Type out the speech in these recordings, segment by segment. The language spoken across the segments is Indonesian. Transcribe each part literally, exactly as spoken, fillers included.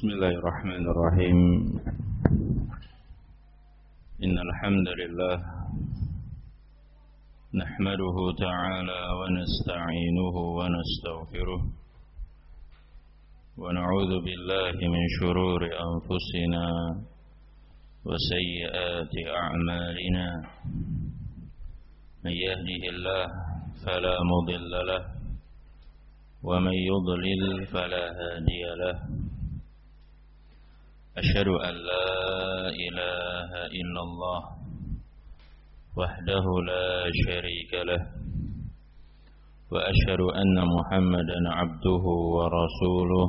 بسم الله الرحمن الرحيم إن الحمد لله نحمده تعالى ونستعينه ونستغفره ونعوذ بالله من شرور أنفسنا وسيئات أعمالنا من يهده الله فلا مضل له ومن يضلل فلا هادي له أشهد أن لا إله إلا الله وحده لا شريك له وأشهد أن محمدا عبده ورسوله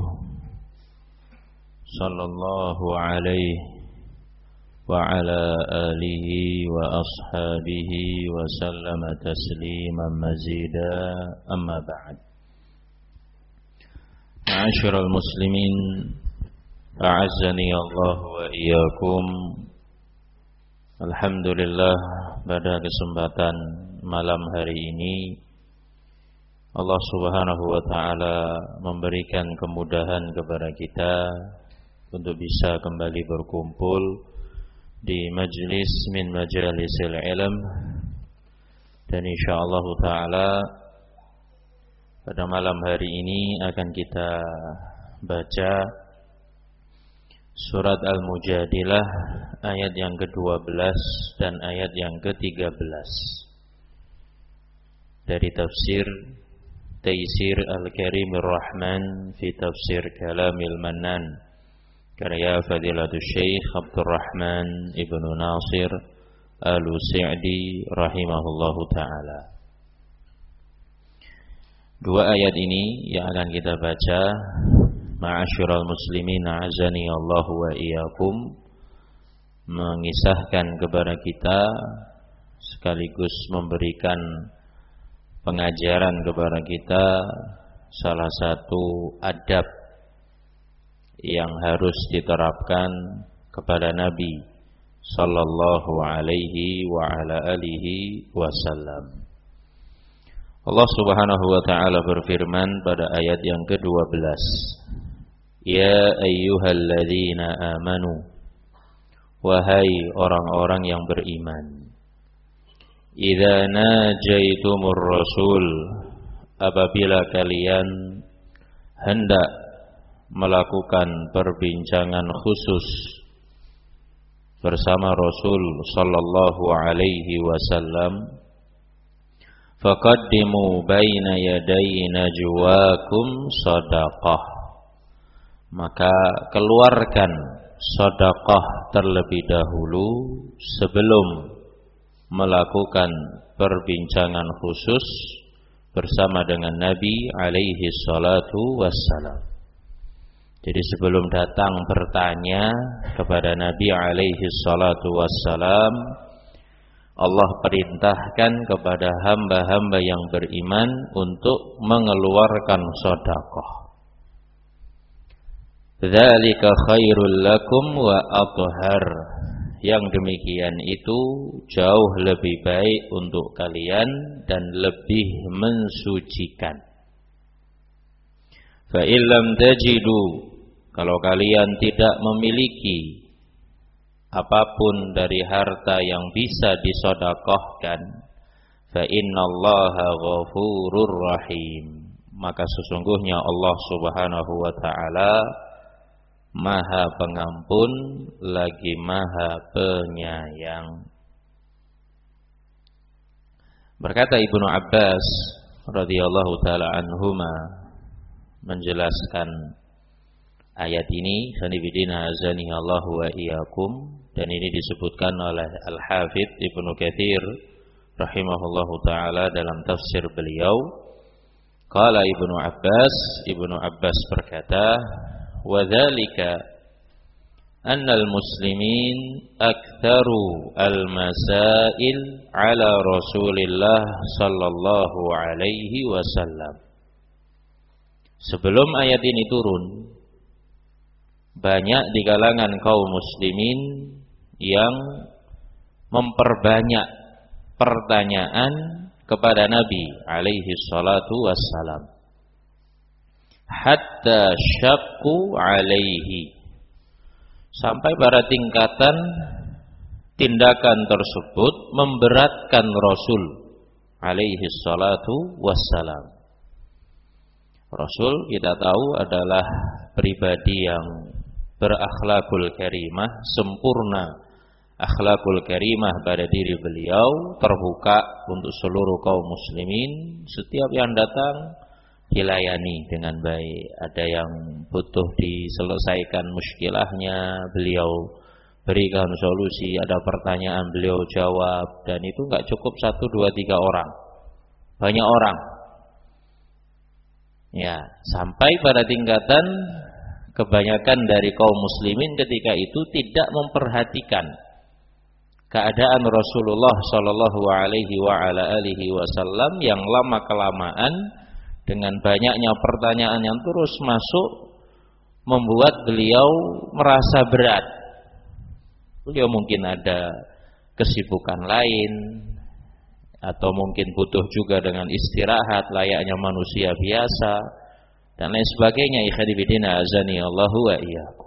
صلى الله عليه وعلى آله وأصحابه وسلم تسليما مزيدا أما بعد معاشر المسلمين أعزني Allah wa iyyakum. Alhamdulillah, pada kesempatan malam hari ini Allah Subhanahu wa taala memberikan kemudahan kepada kita untuk bisa kembali berkumpul di majlis min majalisil ilm, dan insyaallah taala pada malam hari ini akan kita baca Surat Al-Mujadilah ayat yang kedua belas dan ayat yang ketiga belas dari tafsir Taisir Al-Karimir Rahman fi Tafsir Kalamil Mannan karya Fadilatul Syekh Abdurrahman Ibnu Nasir Al-Sa'di rahimahullahu ta'ala. Dua ayat ini yang akan kita baca, ma'asyiral muslimin a'azani Allah wa iyyakum, mengisahkan kepada kita sekaligus memberikan pengajaran kepada kita salah satu adab yang harus diterapkan kepada Nabi sallallahu alaihi wa ala alihi wasallam. Allah Subhanahu wa taala berfirman pada ayat yang kedua belas, Ya ayyuhalladzina amanu, wahai orang-orang yang beriman, idza najaitumur rasul, apabila kalian hendak melakukan perbincangan khusus bersama Rasul sallallahu alaihi wasallam, faqaddimu baina yaday najwakum shadaqah, maka keluarkan sedekah terlebih dahulu sebelum melakukan perbincangan khusus bersama dengan Nabi alaihi salatu wassalam. Jadi sebelum datang bertanya kepada Nabi alaihi salatu wassalam, Allah perintahkan kepada hamba-hamba yang beriman untuk mengeluarkan sedekah. Dzalika khairul lakum wa athhar. Yang demikian itu jauh lebih baik untuk kalian dan lebih mensucikan. Fa illam tajidu, kalau kalian tidak memiliki apapun dari harta yang bisa disedekahkan, fa innallaha ghafurur rahim, maka sesungguhnya Allah Subhanahu wa taala Maha Pengampun lagi Maha Penyayang. Berkata Ibnu Abbas radhiyallahu taala anhuma menjelaskan ayat ini, sanibidina azani Allah wa iyyakum, dan ini disebutkan oleh Al-Hafidz Ibnu Katsir rahimahullahu taala dalam tafsir beliau. Qala Ibnu Abbas, Ibnu Abbas berkata, wa dzalika annal muslimin aktsaru al-masail ala Rasulillah sallallahu alaihi wasallam. Sebelum ayat ini turun, banyak di kalangan kaum muslimin yang memperbanyak pertanyaan kepada Nabi alaihi salatu wassalam, hatta syakku alaihi, sampai pada tingkatan tindakan tersebut memberatkan Rasul alaihi salatu wassalam. Rasul kita tahu adalah pribadi yang berakhlakul karimah, sempurna akhlakul karimah pada diri beliau, terbuka untuk seluruh kaum muslimin. Setiap yang datang dilayani dengan baik. Ada yang butuh diselesaikan muskilahnya, beliau berikan solusi. Ada pertanyaan, beliau jawab. Dan itu enggak cukup satu, dua, tiga orang, banyak orang. Ya, sampai pada tingkatan kebanyakan dari kaum muslimin ketika itu tidak memperhatikan keadaan Rasulullah sallallahu alaihi wa ala alihi wasallam yang lama kelamaan dengan banyaknya pertanyaan yang terus masuk membuat beliau merasa berat. Beliau mungkin ada kesibukan lain atau mungkin butuh juga dengan istirahat layaknya manusia biasa dan lain sebagainya. Ikhwanifiddin azani Allahu wa iyyakum.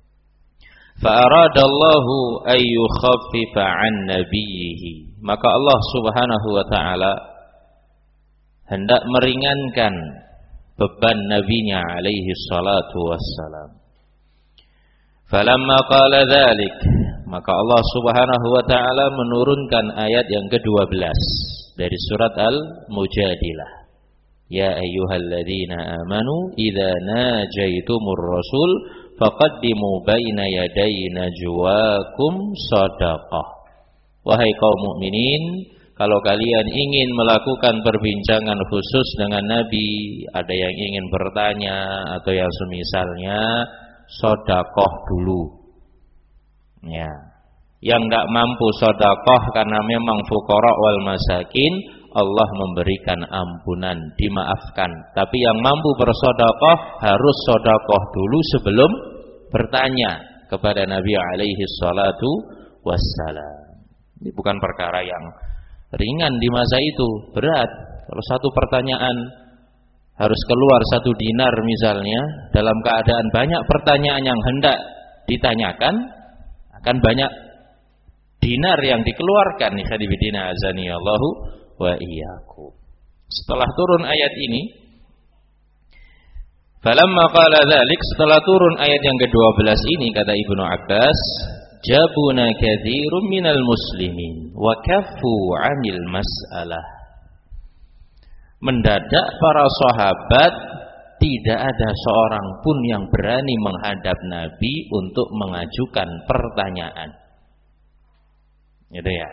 Fa aradallahu ay yukhaffifa 'an nabiyhi, maka Allah Subhanahu wa taala hendak meringankan beban nabinya alaihi salatu wassalam. Falamma qala dzalik, maka Allah Subhanahu wa taala menurunkan ayat yang kedua belas dari surat Al-Mujadilah. Ya ayyuhalladzina amanu idza najaitumur rasul faqaddimu baina yaday najwakum shadaqah. Wahai kaum mukminin, kalau kalian ingin melakukan perbincangan khusus dengan Nabi, ada yang ingin bertanya atau yang semisalnya, sedekah dulu. Ya. Yang enggak mampu sedekah karena memang fuqara wal masakin, Allah memberikan ampunan, dimaafkan. Tapi yang mampu bersedekah harus sedekah dulu sebelum bertanya kepada Nabi alaihi salatu wassalam. Ini bukan perkara yang ringan di masa itu, berat. Kalau satu pertanyaan harus keluar satu dinar misalnya, dalam keadaan banyak pertanyaan yang hendak ditanyakan, akan banyak dinar yang dikeluarkan. Ikhwanifiddina azani Allahu wa iyyakum. Setelah turun ayat ini, falamma qala dzalik, setelah turun ayat yang kedua belas ini, kata Ibnu Abbas, jabuna katsirun minal muslimin wa kaffu 'anil mas'alah. Mendadak para sahabat tidak ada seorang pun yang berani menghadap Nabi untuk mengajukan pertanyaan. Gitu ya.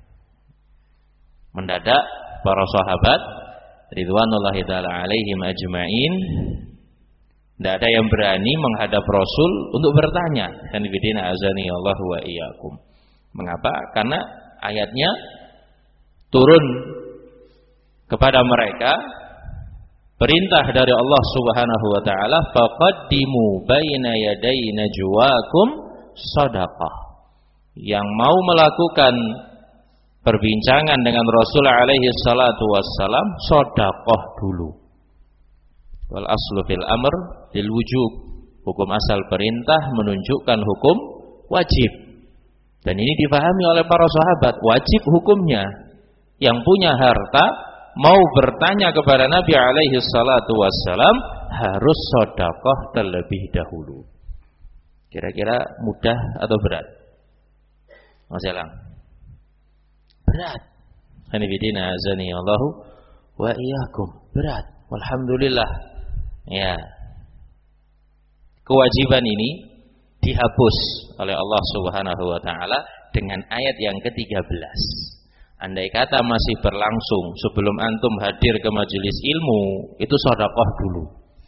Mendadak para sahabat ridwanullahi ta'ala alaihim ajma'in, tidak ada yang berani menghadap Rasul untuk bertanya. Ikhwanifiddin azani Allahu wa iyyakum. Mengapa? Karena ayatnya turun kepada mereka perintah dari Allah Subhanahu wa taala, faqaddimu baina yaday najwakum shadaqah. Yang mau melakukan perbincangan dengan Rasul alaihi salatu wassalam, sedekah dulu. Wal aslu fil amr lil wujub. Hukum asal perintah menunjukkan hukum wajib. Dan ini dipahami oleh para sahabat, wajib hukumnya. Yang punya harta mau bertanya kepada Nabi alaihi salatu wassalam harus sedekah terlebih dahulu. Kira-kira mudah atau berat? Mas Elang? Berat. Hanifidina azani Allahu wa iyyakum. Berat. Walhamdulillah. Ya. Kewajiban ini dihapus oleh Allah Subhanahu wa taala dengan ayat yang ketiga belas. Andai kata masih berlangsung sebelum antum hadir ke majelis ilmu, itu sedekah dulu.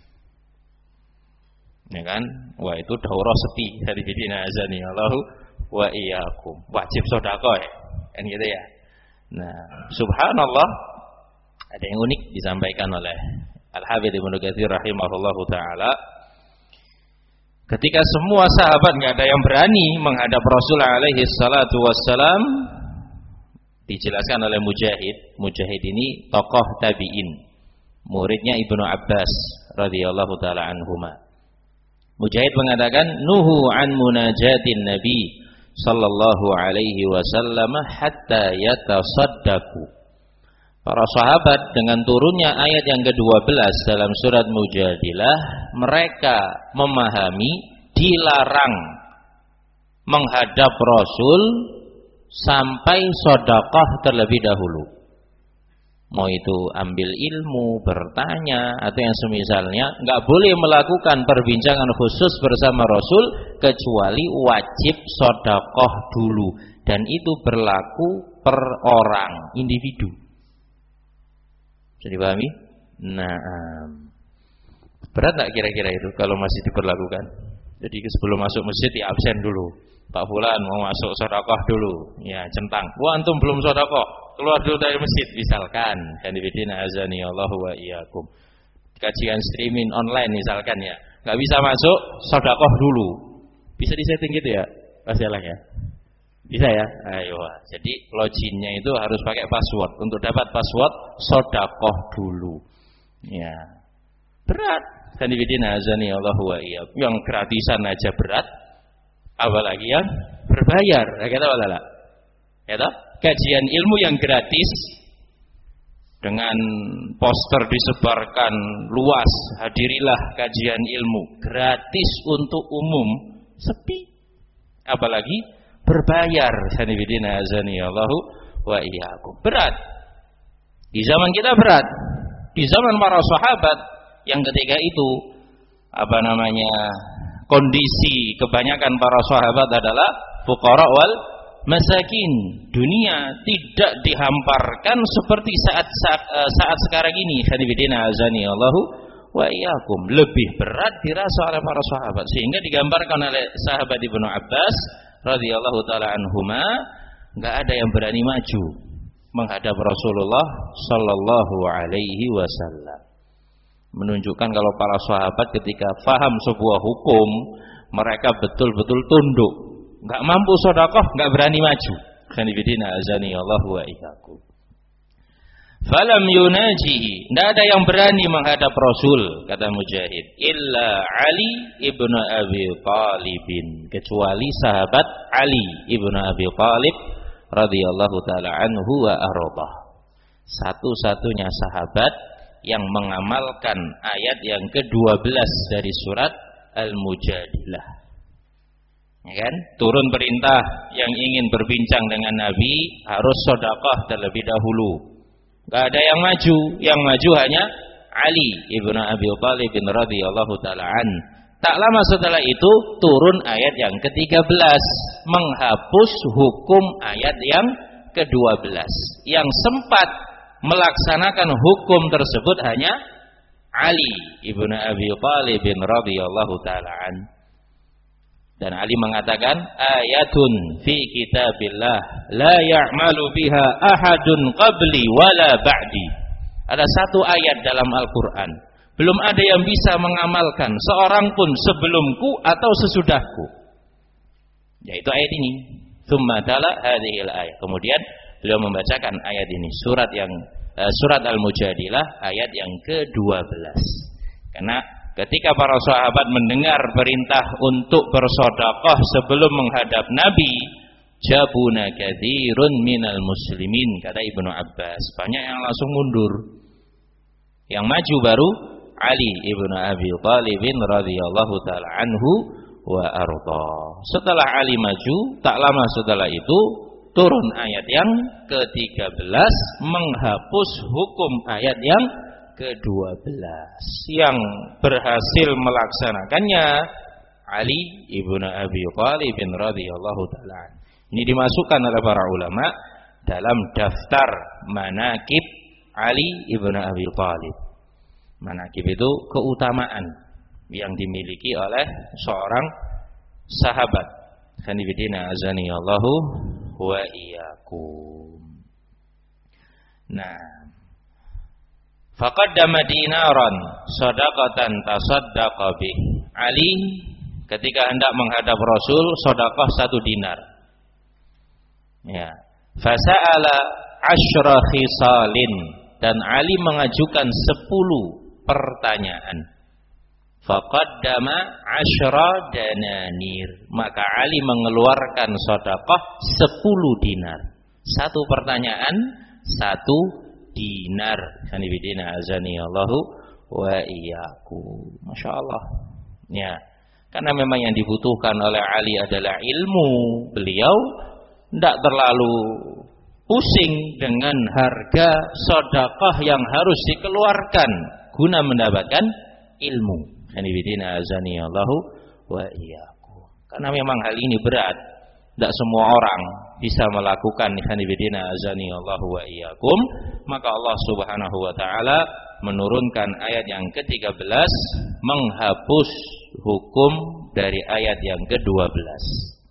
Ya kan? Wah, itu daurah sepi dari bidina azani Allahu wa iyyakum. Wajib sedekah ya. Kan gitu ya. Nah, subhanallah, ada yang unik disampaikan oleh Al-Hafidz Ibnu Katsir rahimahullahu taala. Ketika semua sahabat enggak ada yang berani menghadap Rasul alaihi salatu wassalam, dijelaskan oleh Mujahid. Mujahid ini tokoh tabi'in, muridnya Ibnu Abbas radhiyallahu taala anhuma. Mujahid mengatakan nuhu an munajatin nabi sallallahu alaihi wasallam hatta yatasaddaqu. Para sahabat dengan turunnya ayat yang kedua belas dalam surat Mujadilah, mereka memahami dilarang menghadap Rasul sampai sedekah terlebih dahulu. Mau itu ambil ilmu, bertanya, atau yang semisalnya, nggak boleh melakukan perbincangan khusus bersama Rasul kecuali wajib sedekah dulu, dan itu berlaku per orang, individu. Bisa dipahami? Nah, berat nggak kira-kira itu kalau masih diperlakukan? Jadi sebelum masuk masjid di absen dulu. Pak Fulan mau masuk sedekah dulu, ya centang. Wah antum belum sedekah, keluar dulu dari masjid misalkan. Hadibidina azani Allahu wa iyyakum. Kajian streaming online misalkan ya, nggak bisa masuk sedekah dulu. Bisa disetting gitu ya, Mas Jalang ya? Bisa ya? Ayo. Jadi loginnya itu harus pakai password. Untuk dapat password sedekah dulu. Ya. Berat. Hadibidina azani Allahu wa iyyakum. Yang gratisan aja berat. Apalagi yang berbayar, ya kata wala. Ya toh? Kajian ilmu yang gratis dengan poster disebarkan luas, hadirilah kajian ilmu gratis untuk umum, sepi. Apalagi berbayar. Sanibidina azani Allahu wa iyyakum. Berat. Di zaman kita berat. Di zaman para sahabat yang ketika itu apa namanya? Kondisi kebanyakan para sahabat adalah fuqara wal masakin. Dunia tidak dihamparkan seperti saat saat, saat sekarang ini. Hadibidina azani Allahu wa iyyakum. Lebih berat dirasa oleh para sahabat sehingga digambarkan oleh sahabat Ibnu Abbas radhiyallahu taala anhuma, enggak ada yang berani maju menghadap Rasulullah sallallahu alaihi wasallam. Menunjukkan kalau para sahabat ketika faham sebuah hukum, mereka betul-betul tunduk. Enggak mampu sedekah, enggak berani maju. Khanifidina azani Allahu wa iyyakum. Falam yunajihi, tidak ada yang berani menghadap Rasul, kata Mujahid, illa Ali ibnu Abi Thalib, kecuali sahabat Ali ibnu Abi Thalib radhiyallahu taala anhu wa arda. Satu-satunya sahabat yang mengamalkan ayat yang kedua belas dari surat Al-Mujadilah. Ya kan? Turun perintah yang ingin berbincang dengan Nabi harus sedekah terlebih dahulu. Enggak ada yang maju, yang maju hanya Ali ibnu Abi Thalib radhiyallahu taala an. Tak lama setelah itu turun ayat yang ketiga belas menghapus hukum ayat yang kedua belas. Yang sempat melaksanakan hukum tersebut hanya Ali ibnu Abi Thalib radhiyallahu taala an. Dan Ali mengatakan, ayatun fi kitabillah la ya'malu biha ahadun qabli wala ba'di. Ada satu ayat dalam Al-Qur'an, belum ada yang bisa mengamalkan seorang pun sebelumku atau sesudahku. Yaitu ayat ini. Tsumma tala hadhil ayat. Kemudian beliau membacakan ayat ini, surat yang uh, surat Al-Mujadilah ayat yang kedua belas. Karena ketika para sahabat mendengar perintah untuk bersedekah sebelum menghadap Nabi, jabuna katsirun minal muslimin, kata Ibnu Abbas, banyak yang langsung mundur. Yang maju baru Ali ibnu Abi Thalib radhiyallahu taala anhu wa arda. Setelah Ali maju, tak lama setelah itu turun ayat yang ketiga belas menghapus hukum ayat yang kedua belas. Yang berhasil melaksanakannya Ali ibnu Abi Thalib radhiyallahu taala. Ini dimasukkan oleh para ulama dalam daftar manaqib Ali ibnu Abi Thalib. Manaqib itu keutamaan yang dimiliki oleh seorang sahabat. Khanifidina azani Allahu wa iyyakum. Nah, faqaddama dinaran shadaqatan tasaddaqa bih. Ali ketika hendak menghadap Rasul sedekah satu dinar. Ya. Fasa'ala asyra khisalin, dan Ali mengajukan sepuluh pertanyaan. faqaddama asyra dananir, maka Ali mengeluarkan sedekah sepuluh dinar. Satu pertanyaan, satu dinar. Sanibidina azani Allahu wa iyyakum. Masyaallah. Ya. Karena memang yang dibutuhkan oleh Ali adalah ilmu. Beliau tidak terlalu pusing dengan harga sedekah yang harus dikeluarkan guna mendapatkan ilmu. Sanibidina azani Allahu wa iyyakum. Karena memang hal ini berat. Tidak semua orang bisa melakukan sanibidina azani Allahu wa iyyakum. Maka Allah Subhanahu wa taala menurunkan ayat yang ketiga belas menghapus hukum dari ayat yang kedua belas.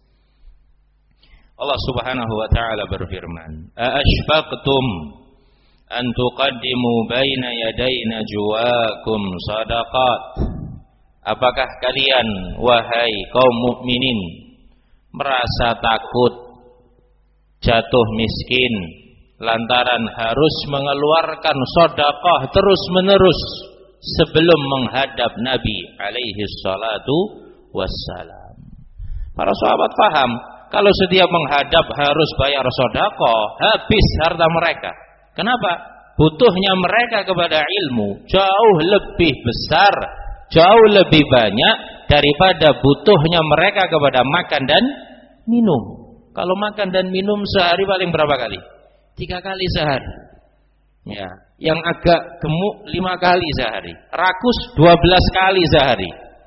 Allah Subhanahu wa taala berfirman, "Aashfaqtum an tuqaddimu baina yaday najwaakum shadaqat?" Apakah kalian wahai kaum mukminin merasa takut jatuh miskin lantaran harus mengeluarkan sedekah terus-menerus sebelum menghadap Nabi alaihi salatu wassalam? Para sahabat paham kalau setiap menghadap harus bayar sedekah, habis harta mereka. Kenapa? Butuhnya mereka kepada ilmu jauh lebih besar, jauh lebih banyak daripada butuhnya mereka kepada makan dan minum. Kalau makan dan minum sehari paling berapa kali? Tiga kali sehari. Ya, yang agak gemuk lima kali sehari, rakus dua belas kali sehari.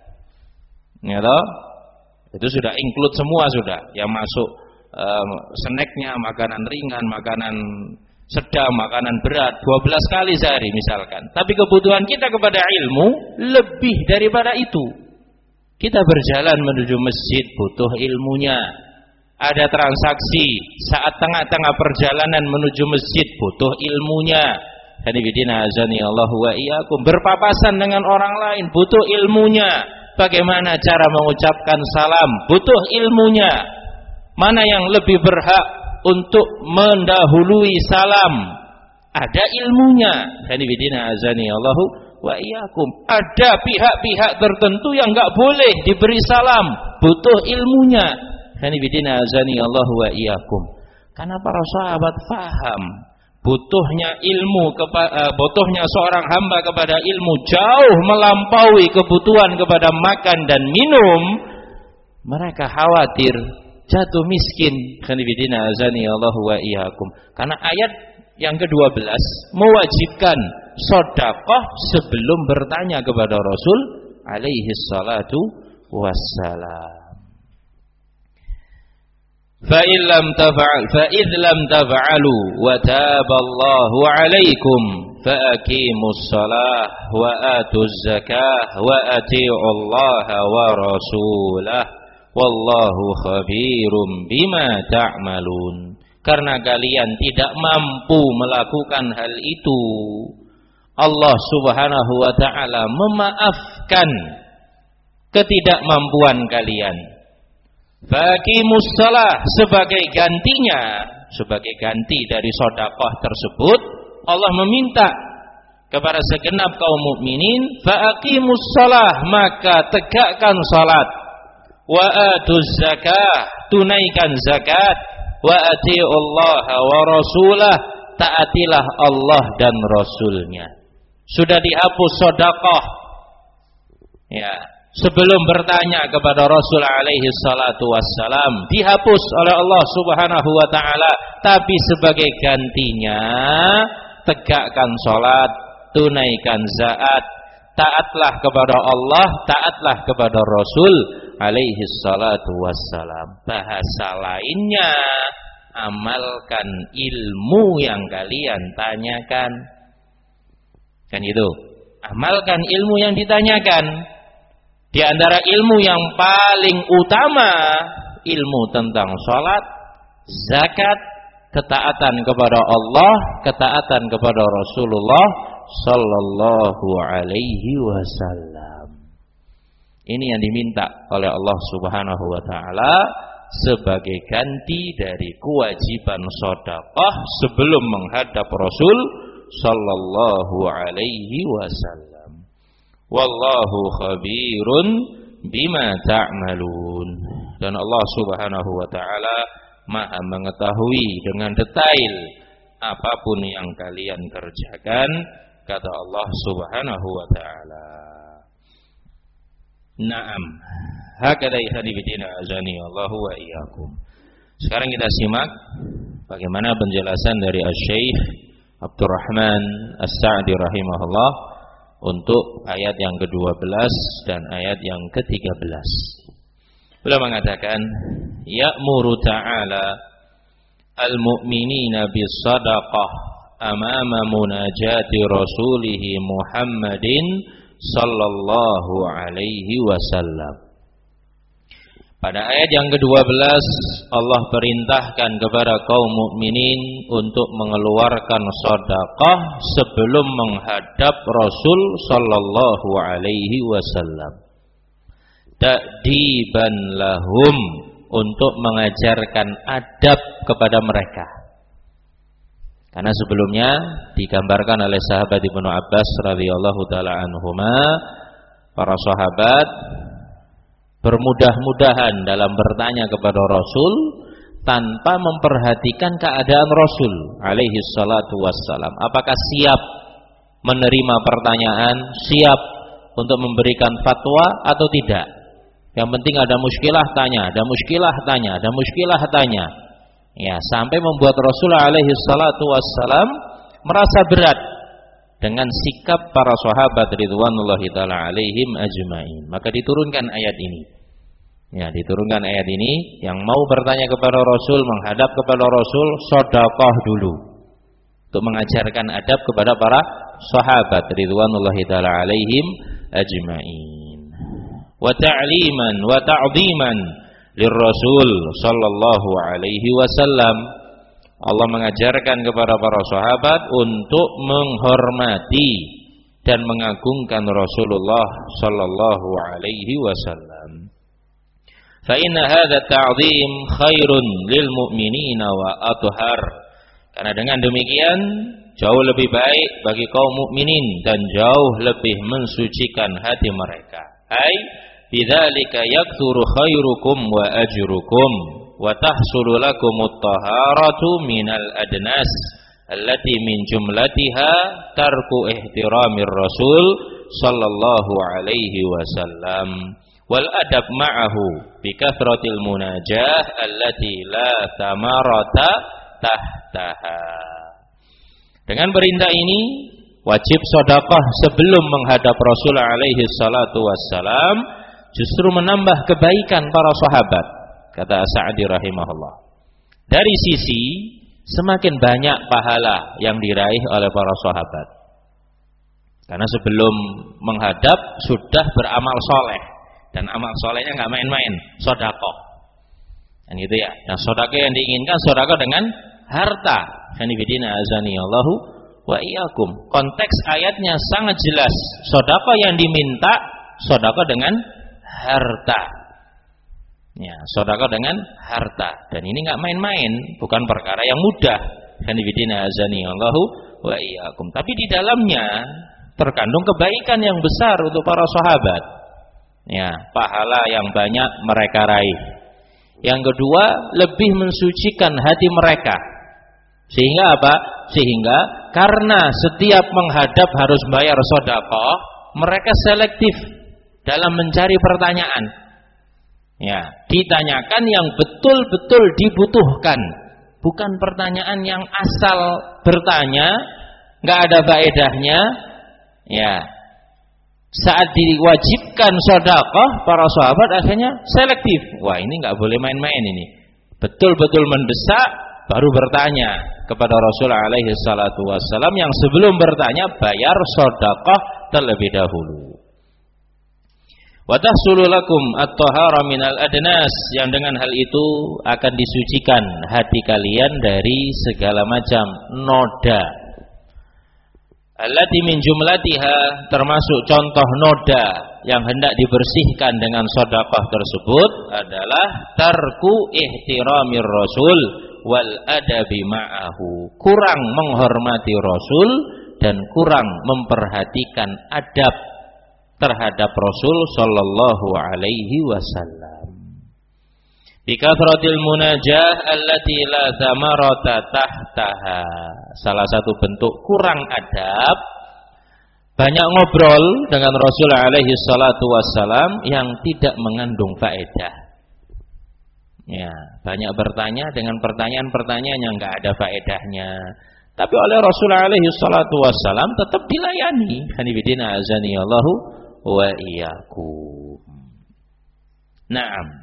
Ya toh? Itu sudah include semua sudah. Yang masuk um, snacknya, makanan ringan, makanan sedang, makanan berat, dua belas kali sehari misalkan. Tapi kebutuhan kita kepada ilmu lebih daripada itu. Kita berjalan menuju masjid butuh ilmunya. Ada transaksi saat tengah-tengah perjalanan menuju masjid butuh ilmunya. Hanifidina azani Allahu wa iyyakum. Berpapasan dengan orang lain butuh ilmunya. Bagaimana cara mengucapkan salam butuh ilmunya. Mana yang lebih berhak untuk mendahului salam, ada ilmunya. Hanifidina azani Allahu wa iyyakum. Ada pihak-pihak tertentu yang enggak boleh diberi salam, butuh ilmunya. Hanifidina azani Allahu wa iyyakum. Karena para sahabat faham butuhnya ilmu kepada butuhnya seorang hamba kepada ilmu jauh melampaui kebutuhan kepada makan dan minum. Mereka khawatir jatuh miskin. Hanifidina azani Allahu wa iyyakum. Karena ayat yang kedua belas mewajibkan sedekah sebelum bertanya kepada Rasul alaihi salatu wassalam. فَإِذْ لَمْ تَفْعَلُوا فَإِذْ لَمْ تَفْعَلُوا وَتَابَ اللَّهُ عَلَيْكُمْ فَأَقِيمُوا الصَّلَاةَ وَآتُوا الزَّكَاةَ وَأَطِيعُوا اللَّهَ وَرَسُولَهُ وَاللَّهُ خَبِيرٌ بِمَا تَعْمَلُونَ. Karena kalian tidak mampu melakukan hal itu, Allah Subhanahu wa taala memaafkan ketidakmampuan kalian. Faqimus shalah, sebagai gantinya, sebagai ganti dari sedekah tersebut, Allah meminta kepada segenap kaum mukminin, faqimus shalah, maka tegakkan salat, wa atuz zakah, tunaikan zakat, wa atiullaha wa rasulah, taatilah Allah dan Rasulnya. Sudah dihapus sedekah. Ya. Sebelum bertanya kepada Rasul alaihi salatu wassalam, dihapus oleh Allah Subhanahu wa taala, tapi sebagai gantinya tegakkan salat, tunaikan zakat, taatlah kepada Allah, taatlah kepada Rasul alaihi salatu wassalam. Bahasa lainnya, amalkan ilmu yang kalian tanyakan. Kan itu. Amalkan ilmu yang ditanyakan. Di antara ilmu yang paling utama, ilmu tentang salat, zakat, ketaatan kepada Allah, ketaatan kepada Rasulullah sallallahu alaihi wasallam. Ini yang diminta oleh Allah Subhanahu wa taala sebagai ganti dari kewajiban sedekah sebelum menghadap Rasul sallallahu alaihi wasallam. wallahu khabirun bima ta'malun. Dan Allah Subhanahu wa taala Maha mengetahui dengan detail apapun yang kalian kerjakan, kata Allah Subhanahu wa taala. Naam. Hakadha ikhwani azani Allahu wa iyyakum. Sekarang kita simak bagaimana penjelasan dari Asy-Syaikh Abdurrahman As-Sa'di rahimahullah untuk ayat yang kedua belas dan ayat yang ketiga belas. Beliau mengatakan, ya'muru ta'ala al-mu'minina bis-shadaqah amama munajati rasulih Muhammadin sallallahu alaihi wasallam. Pada ayat yang kedua belas Allah perintahkan kepada kaum mukminin untuk mengeluarkan sedekah sebelum menghadap Rasul sallallahu alaihi wasallam. Ta'diban lahum, untuk mengajarkan adab kepada mereka. Karena sebelumnya digambarkan oleh sahabat Ibnu Abbas radhiyallahu taala anhuma, para sahabat bermudah-mudahan dalam bertanya kepada Rasul tanpa memperhatikan keadaan Rasul alaihi salatu wassalam. Apakah siap menerima pertanyaan, siap untuk memberikan fatwa atau tidak? Yang penting ada muskilah tanya, ada muskilah tanya, ada muskilah tanya. Ya, sampai membuat Rasul alaihi salatu wassalam merasa berat dengan sikap para sahabat ridwanullahi taala alaihim ajmain. Maka diturunkan ayat ini. Ya, diturunkan ayat ini, yang mau bertanya kepada Rasul, menghadap kepada Rasul, sedekah dulu. Untuk mengajarkan adab kepada para sahabat ridwanullahi taala alaihim ajmain. Wa ta'liman wa ta'dhiman lirrasul sallallahu alaihi wasallam. Allah mengajarkan kepada para sahabat untuk menghormati dan mengagungkan Rasulullah sallallahu alaihi wasallam. Fa inna hadha ta'dhim khairun lil mu'minina wa athhar. Karena dengan demikian jauh lebih baik bagi kaum mukminin dan jauh lebih mensucikan hati mereka. Ai bidzalika yaktsuru khairukum wa ajrukum wa tahsulu lakumut taharatu minal adnas allati min jumlatiha tarku ihtiramir rasul sallallahu alaihi wasallam wal adab ma'ahu bi kathratil munajah allati la tamarata tahtaha. Dengan perintah ini wajib sedekah sebelum menghadap Rasul alaihi salatu wassalam justru menambah kebaikan para sahabat, kata As-Sa'di rahimahullah. Dari sisi semakin banyak pahala yang diraih oleh para sahabat. Karena sebelum menghadap sudah beramal soleh, dan amal solehnya nggak main-main, sedekah. Dan itu ya. Nah, sedekah yang diinginkan sedekah dengan harta. Hanifidina azani Allahu wa iyyakum. Konteks ayatnya sangat jelas. Sedekah yang diminta sedekah dengan harta. Ya, sedekah dengan harta. Dan ini enggak main-main, bukan perkara yang mudah. Hanifidina azani Allahu wa iyyakum. Tapi di dalamnya terkandung kebaikan yang besar untuk para sahabat. Ya, pahala yang banyak mereka raih. Yang kedua, lebih mensucikan hati mereka. Sehingga apa? Sehingga karena setiap menghadap harus bayar sedekah, mereka selektif dalam mencari pertanyaan. Ya, ditanyakan yang betul-betul dibutuhkan, bukan pertanyaan yang asal bertanya, nggak ada faedahnya. Ya, saat diwajibkan sedekah, para sahabat akhirnya selektif. Wah, ini nggak boleh main-main ini. Betul-betul mendesak, baru bertanya kepada Rasul alaihi salatu wassalam, yang sebelum bertanya bayar sedekah terlebih dahulu. Wa tahsulu lakum at-tahara minal adnas, yang dengan hal itu akan disucikan hati kalian dari segala macam noda. Allati min jumlatiha, termasuk contoh noda yang hendak dibersihkan dengan sedekah tersebut adalah tarku ihtiramir rasul wal adabi ma'ahu, kurang menghormati Rasul dan kurang memperhatikan adab terhadap Rasul sallallahu alaihi wasallam. Bikathratil munajah allati la thamarata tahtaha. Salah satu bentuk kurang adab, banyak ngobrol dengan Rasul alaihi salatu wassalam yang tidak mengandung faedah. Ya, banyak bertanya dengan pertanyaan-pertanyaan yang enggak ada faedahnya. Tapi oleh Rasul alaihi salatu wassalam tetap dilayani. Hanifidina azani Allahu wa iyyakum. Naam.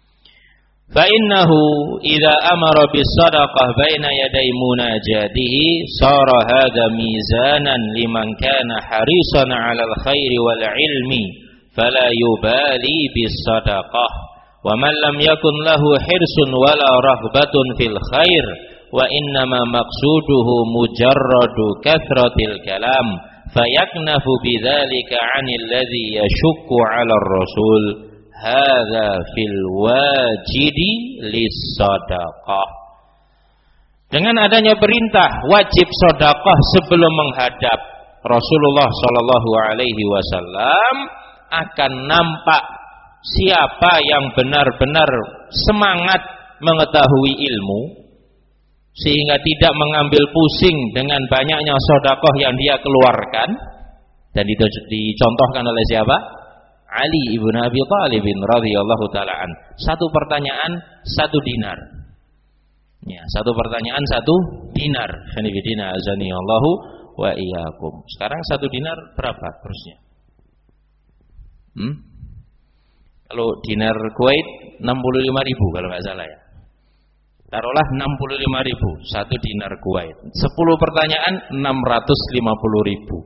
Fa innahu idza amara bis shadaqah baina yaday munajatihi sara hadha mizanan liman kana harisan 'alal khairi wal 'ilmi fala yubali bis shadaqah wa man lam yakun lahu hirsun wala rahbatun fil khair wa innama maqsuduhu mujarradu kathratil kalam fayaknafu bidzalika 'anil ladzi yashukku 'alar rasul hadza fil wajidi lis-shadaqah. Dengan adanya perintah wajib sedekah sebelum menghadap Rasulullah sallallahu alaihi wasallam akan nampak siapa yang benar-benar semangat mengetahui ilmu sehingga tidak mengambil pusing dengan banyaknya sedekah yang dia keluarkan, dan itu dicontohkan oleh siapa? Ali ibn Abi Thalib radhiyallahu taala an. Satu pertanyaan satu dinar. Ya, satu pertanyaan satu dinar. Hanifidina azani Allahu wa iyyakum. Sekarang satu dinar berapa kursnya? Hmm? Kalau dinar Kuwait enam puluh lima ribu kalau enggak salah ya. Taruhlah enam puluh lima ribu satu dinar Kuwait. sepuluh pertanyaan enam ratus lima puluh ribu.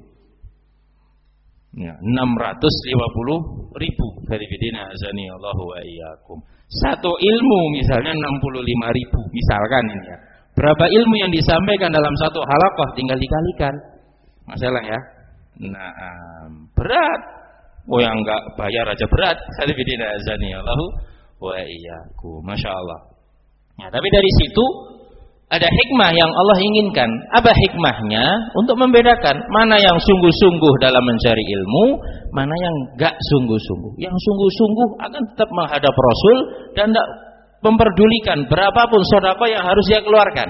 Ya, enam ratus lima puluh ribu. Hanifidina azani Allahu wa iyyakum. Satu ilmu misalnya enam puluh lima ribu misalkan ini ya. Berapa ilmu yang disampaikan dalam satu halaqah tinggal dikalikan. Masalah ya. Nah, berat. Oh yang enggak bayar aja berat. Hanifidina azani Allahu wa iyyakum. Masyaallah. Ya, tapi dari situ ada hikmah yang Allah inginkan. Apa hikmahnya? Untuk membedakan mana yang sungguh-sungguh dalam mencari ilmu, mana yang enggak sungguh-sungguh. Yang sungguh-sungguh akan tetap menghadap Rasul dan tidak memperdulikan berapapun sedekah yang harus dia keluarkan.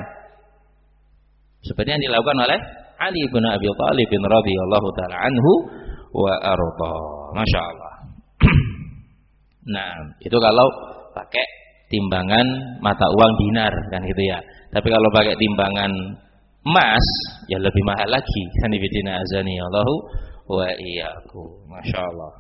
Seperti yang dilakukan oleh Ali bin Abi Thalib radhiyallahu taala anhu wa arda. Masya Allah. Nah, itu kalau pakai timbangan mata uang dinar kan gitu ya. Tapi kalau pakai timbangan emas ya lebih mahal lagi. Hanifidina azani Allahu wa iyyakum. Masya Allah.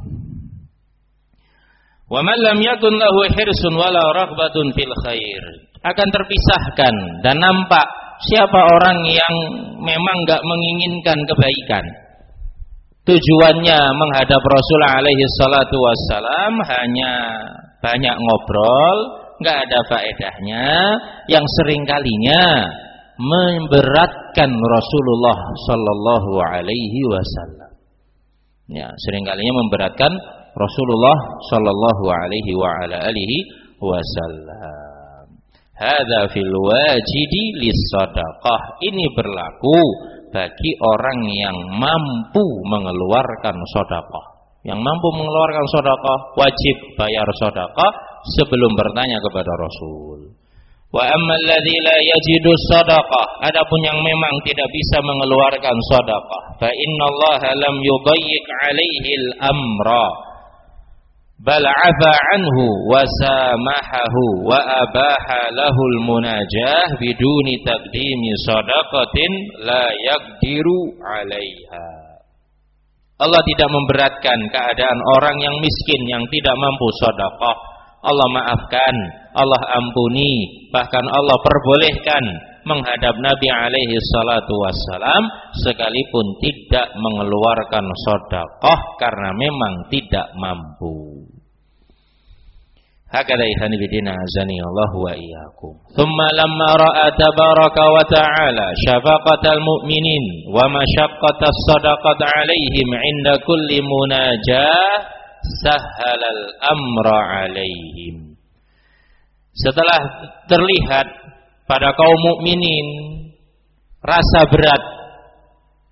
Wa man lam yakun lahu hirsun wala raghbatun fil khair. Akan terpisahkan dan nampak siapa orang yang memang enggak menginginkan kebaikan. Tujuannya menghadap Rasulullah alaihi salatu wassalam hanya banyak ngobrol, enggak ada faedahnya, yang sering kalinya memberatkan Rasulullah sallallahu alaihi wasallam. Ya, sering kalinya memberatkan Rasulullah sallallahu alaihi wa ala alihi wasallam. Hadza fil wajidi lis-shadaqah. Ini berlaku bagi orang yang mampu mengeluarkan sedekah. Yang mampu mengeluarkan sedekah wajib bayar sedekah sebelum bertanya kepada Rasul. Wa ammal ladzi la yajidu shadaqah, adapun yang memang tidak bisa mengeluarkan sedekah, fa innallaha lam yudayyiq 'alaihi al-amra bal 'afa 'anhu wa samahahu wa abaha lahu al-munajah biduni taqdimi shadaqatin la yaqdiru 'alaiha. Allah tidak memberatkan keadaan orang yang miskin yang tidak mampu sedekah. Allah maafkan, Allah ampuni, bahkan Allah perbolehkan menghadap Nabi alaihi salatu wassalam sekalipun tidak mengeluarkan sedekah karena memang tidak mampu. Hakadha hanifidina azani Allah wa iyyakum. Thumma lamma ra'a tabaraka wa ta'ala syafaqatal mu'minin wa masyaqqatas sadaqat 'alaihim 'inda kulli munajah sahhalal amra 'alaihim. Setelah terlihat pada kaum mukminin rasa berat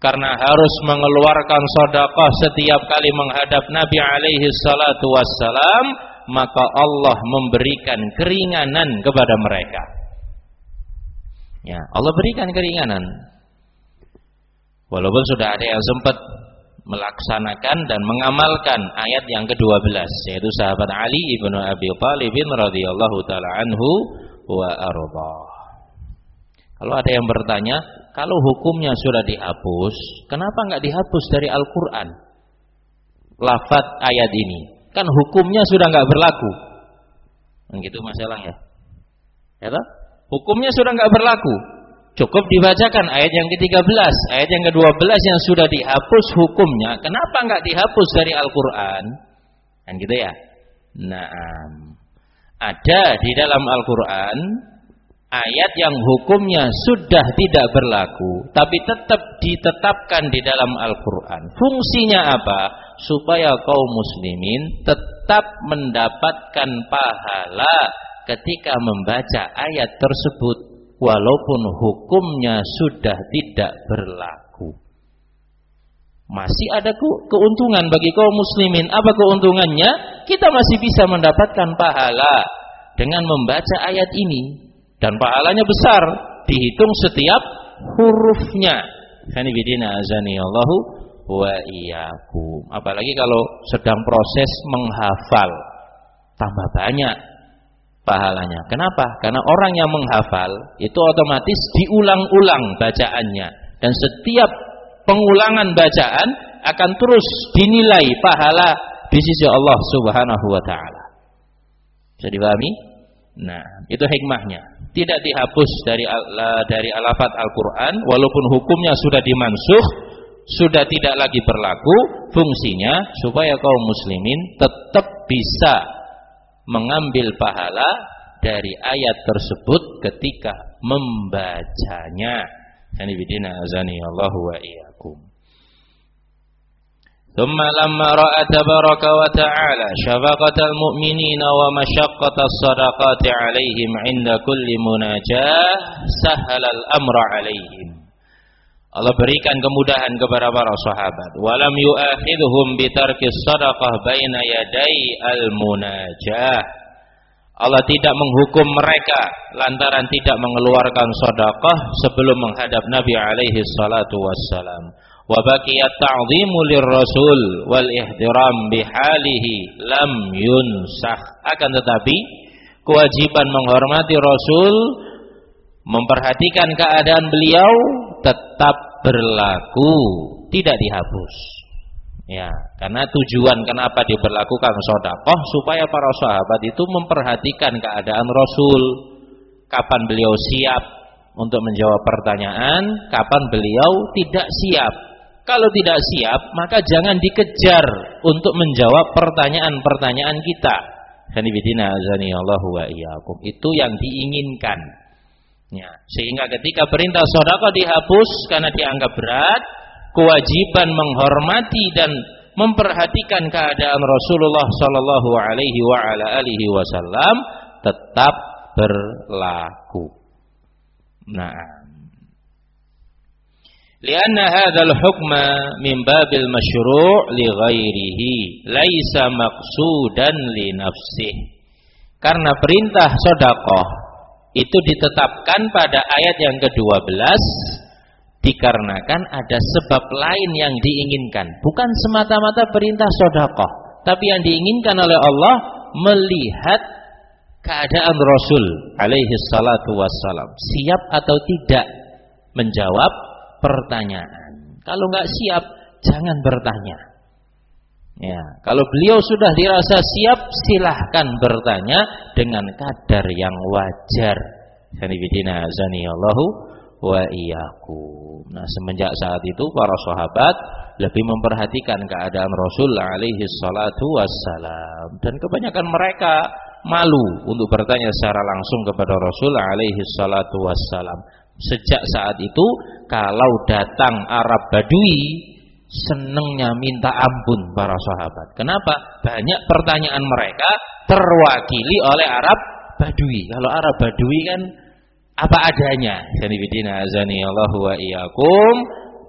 karena harus mengeluarkan sedekah setiap kali menghadap Nabi alaihi salatu wassalam, maka Allah memberikan keringanan kepada mereka. Ya, Allah berikan keringanan. Walaupun sudah ada yang sempat melaksanakan dan mengamalkan ayat yang kedua belas, yaitu sahabat Ali ibnu Abi Thalib radhiyallahu taala anhu wa arda. Kalau ada yang bertanya, kalau hukumnya sudah dihapus, kenapa enggak dihapus dari Al-Qur'an? Lafaz ayat ini, kan hukumnya sudah enggak berlaku. Begitu masalahnya. Ya toh? Hukumnya sudah enggak berlaku. Cukup dibacakan ayat yang ketiga belas, ayat yang kedua belas yang sudah dihapus hukumnya. Kenapa enggak dihapus dari Al-Qur'an? Kan gitu ya. Naam. Ada di dalam Al-Qur'an ayat yang hukumnya sudah tidak berlaku, tapi tetap ditetapkan di dalam Al-Qur'an. Fungsinya apa? Supaya kaum muslimin tetap mendapatkan pahala ketika membaca ayat tersebut, walaupun hukumnya sudah tidak berlaku. Masih ada keuntungan bagi kaum muslimin. Apa keuntungannya? Kita masih bisa mendapatkan pahala dengan membaca ayat ini, dan pahalanya besar, dihitung setiap hurufnya. Hanibidina azani Allahu wa iyyakum. Apalagi kalau sedang proses menghafal, tambah banyak pahalanya. Kenapa? Karena orang yang menghafal itu otomatis diulang-ulang bacaannya, dan setiap pengulangan bacaan akan terus dinilai pahala di sisi Allah Subhanahu wa taala. Bisa dipahami? Nah, itu hikmahnya. Tidak dihapus dari dari alafat Al-Qur'an, walaupun hukumnya sudah dimansuh, sudah tidak lagi berlaku. Fungsinya supaya kaum muslimin tetap bisa mengambil pahala dari ayat tersebut ketika membacanya. Hanibidina azani Allahu wa iyyakum. Thumma lamma ra'a tabaraka wa ta'ala syafaqatal mu'minina wa masyaqqatas sadaqati 'alaihim 'inda kulli munajah, sahhala al-amra 'alaihim. Allah berikan kemudahan kepada para sahabat. Walam yu'akhidhum bitarkis sadaqah baina yaday al-munajah. Allah tidak menghukum mereka lantaran tidak mengeluarkan sedekah sebelum menghadap Nabi alaihi salatu wassalam. Wa baqiyat ta'dhimu lirrasul wal ihtiram bihalihi lam yunsakh. Akan tetapi kewajiban menghormati Rasul, memperhatikan keadaan beliau tetap berlaku, tidak dihapus. Ya, karena tujuan kenapa diberlakukan sedekah supaya para sahabat itu memperhatikan keadaan Rasul, kapan beliau siap untuk menjawab pertanyaan, kapan beliau tidak siap. Kalau tidak siap, maka jangan dikejar untuk menjawab pertanyaan-pertanyaan kita. Hanibidina azani Allahu wa iyyakum. Itu yang diinginkan. Ya, sehingga ketika perintah sedekah dihapus karena dianggap berat, kewajiban menghormati dan memperhatikan keadaan Rasulullah sallallahu alaihi wa ala alihi wasallam tetap berlaku. Nah, lianna hadzal hukma min babil masyru' li ghairihi laisa maqsudan li nafsihi. Karena perintah sedekah itu ditetapkan pada ayat yang kedua belas dikarenakan ada sebab lain yang diinginkan, bukan semata-mata perintah sedekah, tapi yang diinginkan oleh Allah melihat keadaan Rasul alaihi salatu wassalam siap atau tidak menjawab pertanyaan. Kalau enggak siap, jangan bertanya. Ya, kalau beliau sudah dirasa siap, silahkan bertanya dengan kadar yang wajar. Hanibidina azani Allahu wa iyyakum. Nah, semenjak saat itu para sahabat lebih memperhatikan keadaan Rasul alaihi salatu wassalam, dan kebanyakan mereka malu untuk bertanya secara langsung kepada Rasul alaihi salatu wassalam. Sejak saat itu kalau datang Arab Badui, senengnya minta ampun para sahabat. Kenapa? Banyak pertanyaan mereka terwakili oleh Arab Badui. Kalau Arab Badui kan apa adanya. Janibidina azani Allahu wa iyyakum,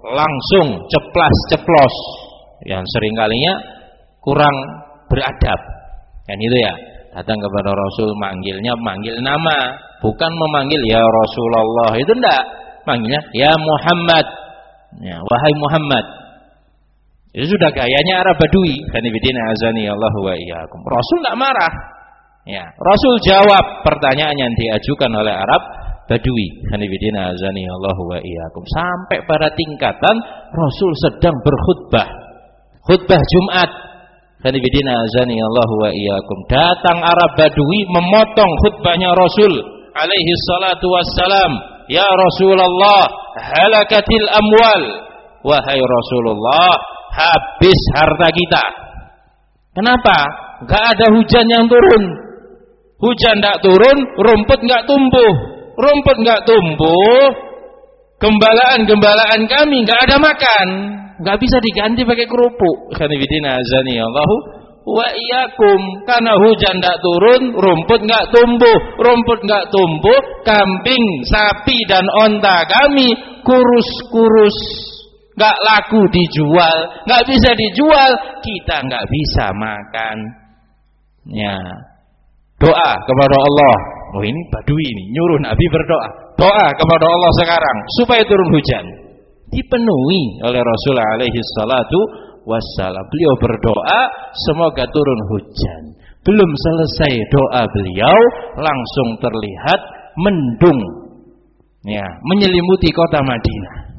langsung ceplas ceplos, yang seringkalinya kurang beradab, kan itu ya. Datang kepada Rasul, manggilnya manggil nama, bukan memanggil ya Rasulullah, itu enggak, manggilnya ya Muhammad, ya, wahai Muhammad. Itu sudah gayanya Arab Badui. Kanibidina azani Allahu wa iyyakum. Rasul enggak marah. Ya, Rasul jawab pertanyaan yang diajukan oleh Arab Badui. Kanibidina azani Allahu wa iyyakum. Sampai pada tingkatan Rasul sedang berkhutbah. Khutbah Jumat. Kanibidina azani Allahu wa iyyakum. Datang Arab Badui memotong khutbahnya Rasul alaihi salatu wassalam. Ya Rasulullah, halakatil amwal. Wahai Rasulullah, habis harta kita. Kenapa? Enggak ada hujan yang turun. Hujan enggak turun, rumput enggak tumbuh. Rumput enggak tumbuh, gembalaan-gembalaan kami enggak ada makan. Enggak bisa diganti pakai kerupuk. Khanifidina azani Allahu wa iyyakum. Karena hujan enggak turun, rumput enggak tumbuh. Rumput enggak tumbuh, kambing, sapi dan onta kami kurus-kurus. Enggak laku dijual, enggak bisa dijual, kita enggak bisa makan. Ya. Doa kepada Allah. Oh, ini Badui ini nyuruh Nabi berdoa. Doa kepada Allah sekarang supaya turun hujan. Dipenuhi oleh Rasul alaihi salatu wassalam. Beliau berdoa semoga turun hujan. Belum selesai doa beliau, langsung terlihat mendung, ya, menyelimuti kota Madinah.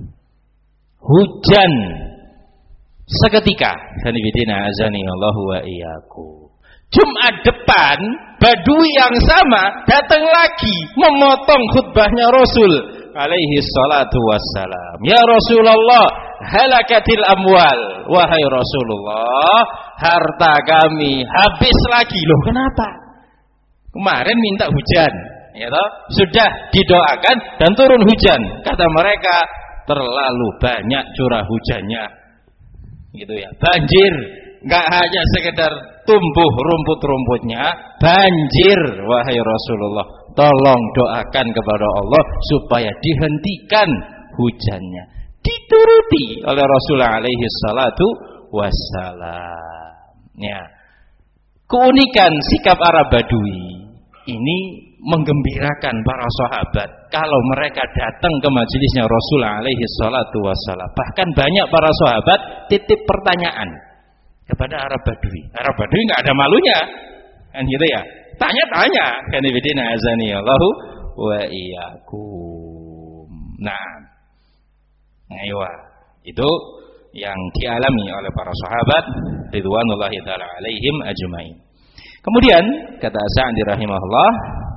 Hujan seketika. Sanibidina azani Allahu wa iyyakum. Jumat depan Badui yang sama datang lagi memotong khutbahnya Rasul alaihi salatu wassalam. Ya Rasulullah, halakatil amwal. Wahai Rasulullah, harta kami habis lagi. Loh, kenapa? Kemarin minta hujan, ya toh? Sudah didoakan dan turun hujan. Kata mereka, terlalu banyak curah hujannya, gitu ya. Banjir, nggak hanya sekedar tumbuh rumput-rumputnya, banjir. Wahai Rasulullah, tolong doakan kepada Allah supaya dihentikan hujannya. Dituruti oleh Rasulullah alaihi salatu wassalam. Ya. Keunikan sikap Arab Badui ini menggembirakan para sahabat kalau mereka datang ke majelisnya Rasulullah alaihi salatu wassalam. Bahkan banyak para sahabat titip pertanyaan kepada Arab Badui. Arab Badui enggak ada malunya, kan gitu ya. Tanya-tanya, kan ibadina azani Allahu wa iyyakum. Nah, ayo, itu yang dialami oleh para sahabat ridwanullahi taala alaihim ajmain. Kemudian kata Sa'di rahimahullah,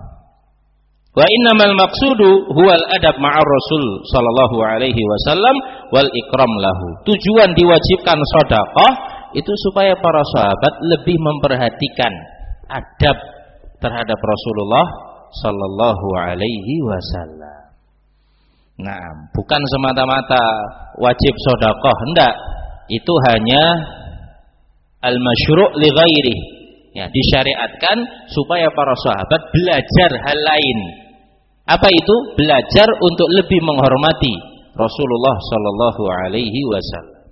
wa innamal maqsudu huwal adab ma'ar Rasul sallallahu alaihi wasallam wal ikram lahu. Tujuan diwajibkan sedekah itu supaya para sahabat lebih memperhatikan adab terhadap Rasulullah sallallahu alaihi wasallam. Nah, bukan semata-mata wajib sedekah, enggak. Itu hanya al-masyru' li ghairi. Ya, disyariatkan supaya para sahabat belajar hal lain. Apa itu? Belajar untuk lebih menghormati Rasulullah sallallahu alaihi wasallam.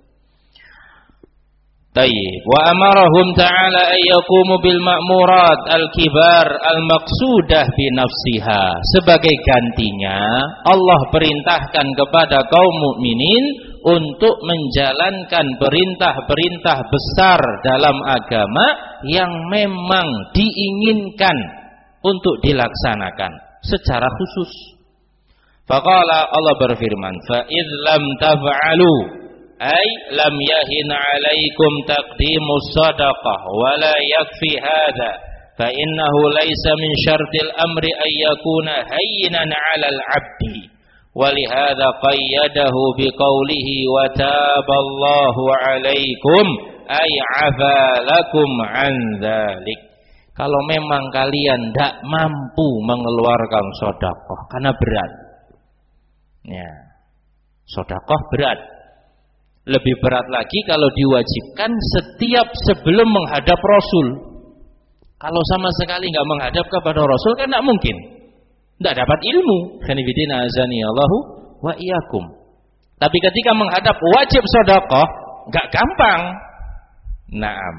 Tayyib. Wa amarahum ta'ala ay yaqumu bil ma'murat al-kibar al-maqsudah bi nafsiha. Sebagai gantinya Allah perintahkan kepada kaum mukminin untuk menjalankan perintah-perintah besar dalam agama yang memang diinginkan untuk dilaksanakan secara khusus. Faqala, Allah berfirman, fa idz lam taf'alu ay lam yahin 'alaikum taqdimus sadaqah wa la yakfi hadha fa innahu laysa min syartil amri ay yakuna hayyinan 'alal 'abdi wa li hadza qayyadahu biqaulihi wa taballahu 'alaikum ay 'afa lakum 'an dzalik. Kalau memang kalian tidak mampu mengeluarkan sedekah karena berat, ya, sedekah berat. Lebih berat lagi kalau diwajibkan setiap sebelum menghadap Rasul. Kalau sama sekali nggak menghadap kepada Rasul kan tidak mungkin, tidak dapat ilmu. Khanifidina azani Allahu wa iyyakum. Tapi ketika menghadap wajib sedekah, enggak gampang. Naam.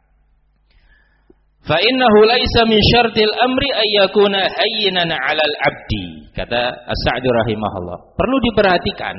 Fa innahu laisa min syartil amri ay yakuna hayyinan 'alal 'abdi. Kata As-Sa'di rahimahullah. Perlu diperhatikan,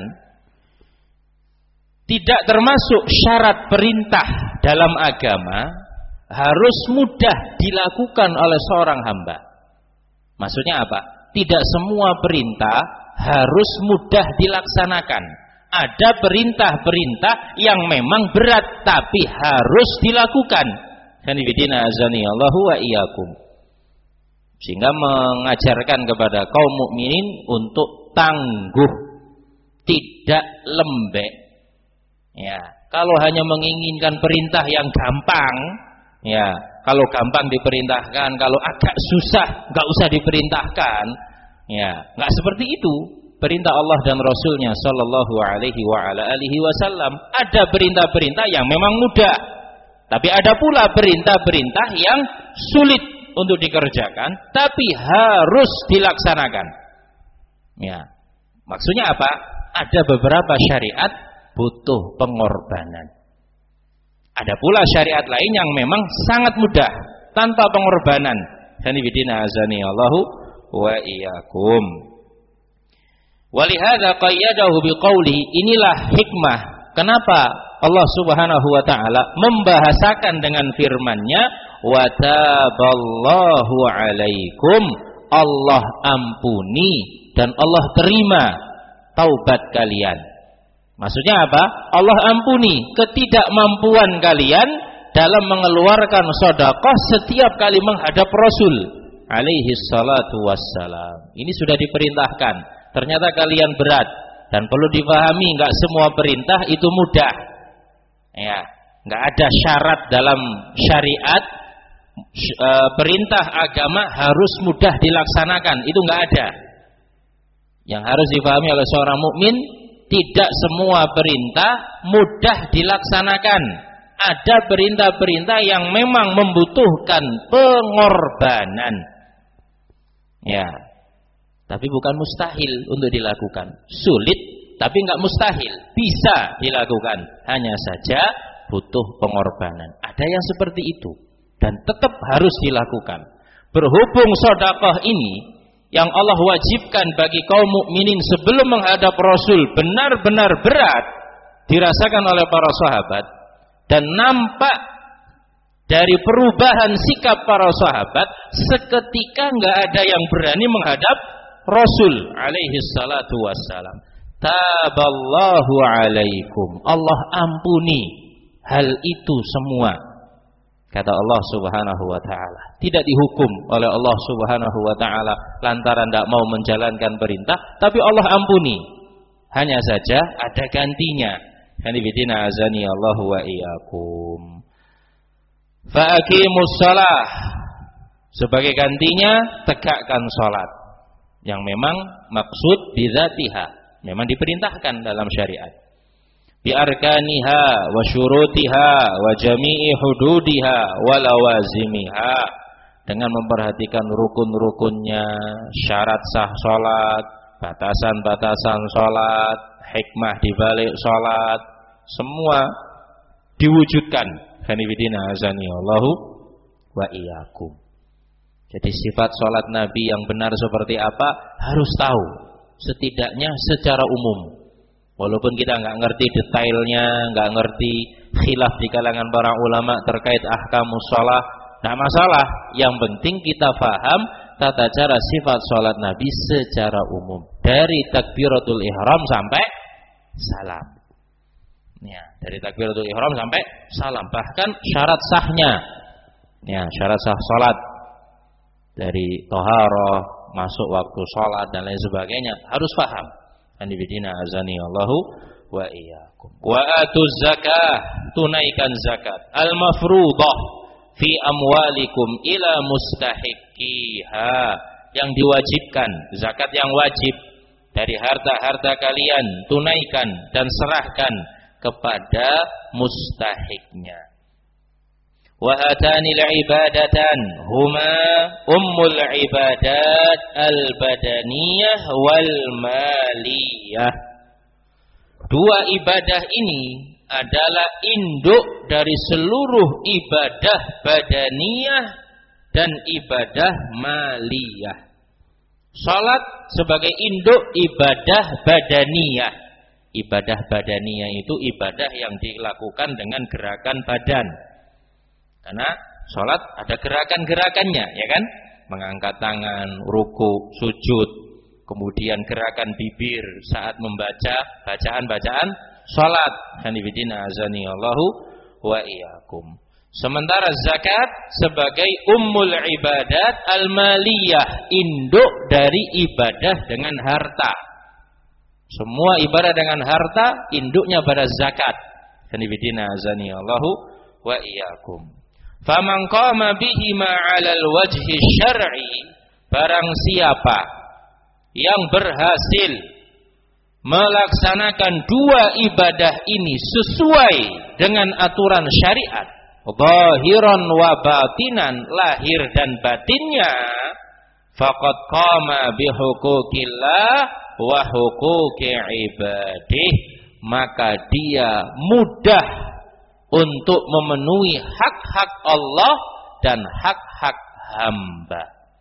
tidak termasuk syarat perintah dalam agama harus mudah dilakukan oleh seorang hamba. Maksudnya apa? Tidak semua perintah harus mudah dilaksanakan. Ada perintah-perintah yang memang berat tapi harus dilakukan. Sanibidina azani Allahu wa iyyakum. Sehingga mengajarkan kepada kaum mukminin untuk tangguh, tidak lembek. Ya, kalau hanya menginginkan perintah yang gampang, ya, kalau gampang diperintahkan, kalau agak susah enggak usah diperintahkan. Ya, enggak seperti itu. Perintah Allah dan Rasulnya Sallallahu Alaihi wa ala alihi Wasallam. Ada perintah-perintah yang memang mudah, tapi ada pula perintah-perintah yang sulit untuk dikerjakan, tapi harus dilaksanakan. Ya, maksudnya apa? Ada beberapa syariat butuh pengorbanan. Ada pula syariat lain yang memang sangat mudah tanpa pengorbanan. Sanibidina azani Allahu wa iyyakum. Walihada qayyadahu biqauli, inilah hikmah kenapa Allah Subhanahu wa taala membahasakan dengan firman-Nya wa taballahu alaikum, Allah ampuni dan Allah terima taubat kalian. Maksudnya apa? Allah ampuni ketidakmampuan kalian dalam mengeluarkan sedekah setiap kali menghadap Rasul alaihi salatu wassalam. Ini sudah diperintahkan. Ternyata kalian berat, dan perlu dipahami enggak semua perintah itu mudah. Ya, enggak ada syarat dalam syariat e, perintah agama harus mudah dilaksanakan, itu enggak ada. Yang harus dipahami oleh seorang mukmin, tidak semua perintah mudah dilaksanakan. Ada perintah-perintah yang memang membutuhkan pengorbanan. Ya. Tapi bukan mustahil untuk dilakukan. Sulit, tapi enggak mustahil. Bisa dilakukan. Hanya saja butuh pengorbanan. Ada yang seperti itu. Dan tetap harus dilakukan. Berhubung sedekah ini yang Allah wajibkan bagi kaum mukminin sebelum menghadap Rasul benar-benar berat dirasakan oleh para sahabat. Dan nampak dari perubahan sikap para sahabat, seketika enggak ada yang berani menghadap Rasul alaihi salatu wassalam. Taballahu alaikum, Allah ampuni hal itu semua. Kata Allah Subhanahu wa taala. Tidak dihukum oleh Allah Subhanahu wa taala lantaran tidak mau menjalankan perintah, tapi Allah ampuni. Hanya saja ada gantinya. Hanifidina azani Allahu wa iyyakum. Fa aqimus shalah. Sebagai gantinya tegakkan salat. Yang memang maksud bidzatiha, memang diperintahkan dalam syariat. Bi arkaniha wa syurutiha wa jami'i hududiha wa lawazimiha, dengan memperhatikan rukun-rukunnya, syarat sah salat, batasan-batasan salat, hikmah di balik salat, semua diwujudkan. Hanifidina azani Allahu wa iyyakum. Jadi sifat sholat Nabi yang benar seperti apa harus tahu, setidaknya secara umum. Walaupun kita nggak ngerti detailnya, nggak ngerti khilaf di kalangan para ulama terkait ahkamus sholat, nggak masalah. Yang penting kita paham tata cara sifat sholat Nabi secara umum, dari takbiratul ihram sampai salam. Ya, dari takbiratul ihram sampai salam. Bahkan syarat sahnya, ya, syarat sah sholat. Dari toharoh, masuk waktu sholat dan lain sebagainya harus paham. Hanifidina azani Allahu wa iyyakum. Wa atuz zakah, tunaikan zakat al mafruḍah fi amwalikum ila mustahiqiha, yang diwajibkan, zakat yang wajib dari harta-harta kalian, tunaikan dan serahkan kepada mustahiknya. Wa hatanil ibadatan huma ummul ibadat al badaniyah wal maliyah. Dua ibadah ini adalah induk dari seluruh ibadah badaniyah dan ibadah maliyah. Salat sebagai induk ibadah badaniyah. Ibadah badaniyah itu ibadah yang dilakukan dengan gerakan badan. Karena salat ada gerakan-gerakannya, ya kan? Mengangkat tangan, ruku, sujud, kemudian gerakan bibir saat membaca bacaan-bacaan salat. Hanifidina azani Allahu wa iyyakum. Sementara zakat sebagai ummul ibadat al-maliyah, induk dari ibadah dengan harta. Semua ibadah dengan harta induknya pada zakat. Hanifidina azani Allahu wa iyyakum. Faman qama bihima 'alal wajhi syar'i, barang siapa yang berhasil melaksanakan dua ibadah ini sesuai dengan aturan syariat, zahiran wa batinan, lahir dan batinnya, faqad qama bihuquqillah wa huquqi ibadih, maka dia mudah untuk memenuhi hak-hak Allah dan hak-hak hamba.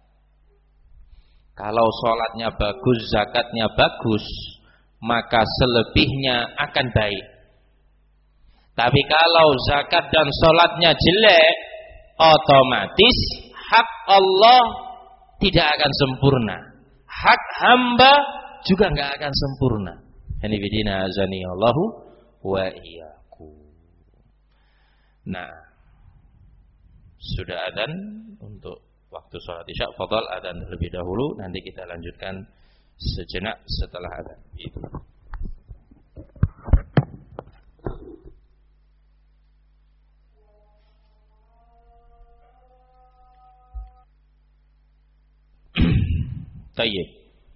Kalau sholatnya bagus, zakatnya bagus, maka selebihnya akan baik. Tapi kalau zakat dan sholatnya jelek, otomatis hak Allah tidak akan sempurna. Hak hamba juga nggak akan sempurna. Hanifidina azani Allahu wa iyyakum. Nah, sudah adzan untuk waktu sholat isya. Fadhal adzan terlebih dahulu, nanti kita lanjutkan sejenak setelah adzan. Itu. Tayyib.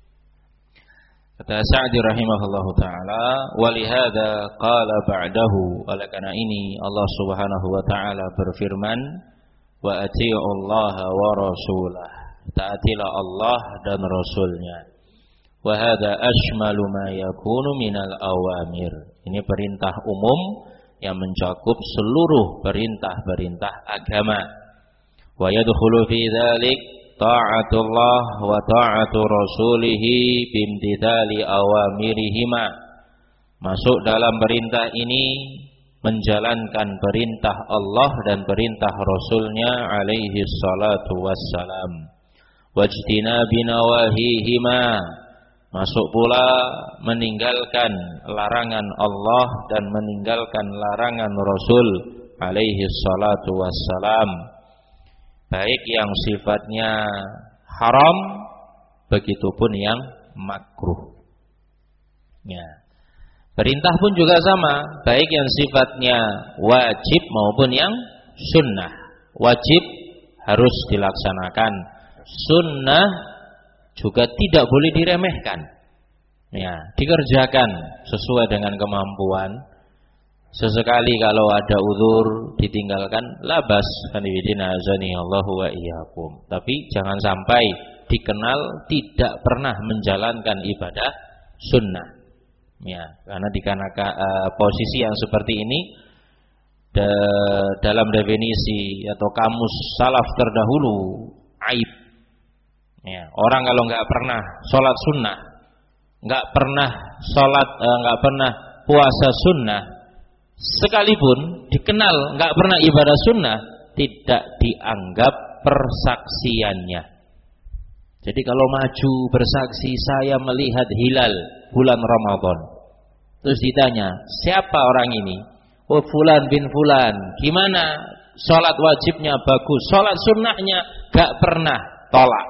Kata Sa'di rahimahullahu ta'ala, walihada qala ba'dahu, oleh karena ini Allah subhanahu wa ta'ala berfirman, wa ati'ullaha wa rasulah, taatilah Allah dan Rasulnya. Wa hadha ashmalu ma yakunu minal awamir, ini perintah umum yang mencakup seluruh perintah-perintah agama. Wa yadkhulu fi dzalik ta'atullah wa ta'atu rasulihi bimtithali awamirihima. Masuk dalam perintah ini menjalankan perintah Allah dan perintah Rasulnya alaihi salatu wassalam. Wajtinabi nawahihima, masuk pula meninggalkan larangan Allah dan meninggalkan larangan Rasul alaihi salatu wassalam, baik yang sifatnya haram begitupun yang makruh. Ya. Perintah pun juga sama, baik yang sifatnya wajib maupun yang sunnah. Wajib harus dilaksanakan, sunnah juga tidak boleh diremehkan. Ya, dikerjakan sesuai dengan kemampuan. Sesekali kalau ada uzur ditinggalkan, labas, hanifidina azani Allahu wa iyyakum. Tapi jangan sampai dikenal tidak pernah menjalankan ibadah sunnah. Ya, karena dikarenakan uh, posisi yang seperti ini de, dalam definisi atau kamus salaf terdahulu aib. Ya, orang kalau nggak pernah sholat sunnah, nggak pernah sholat, uh, nggak pernah puasa sunnah, sekalipun dikenal nggak pernah ibadah sunnah, tidak dianggap persaksiannya. Jadi kalau maju bersaksi, saya melihat hilal bulan Ramadan, terus ditanya siapa orang ini? Oh, fulan bin fulan. Gimana? Sholat wajibnya bagus, sholat sunnahnya gak pernah, tolak,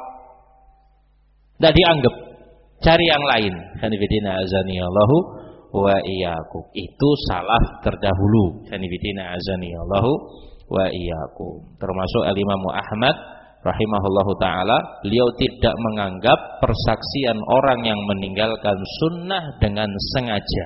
tidak dianggap. Cari yang lain. Hanifidina azani Allahu wa iyyakum. Itu salaf terdahulu. Hanifidina azani Allahu wa iyyakum. Termasuk Al-Imam Ahmad rahimahullahu ta'ala, beliau tidak menganggap persaksian orang yang meninggalkan sunnah dengan sengaja.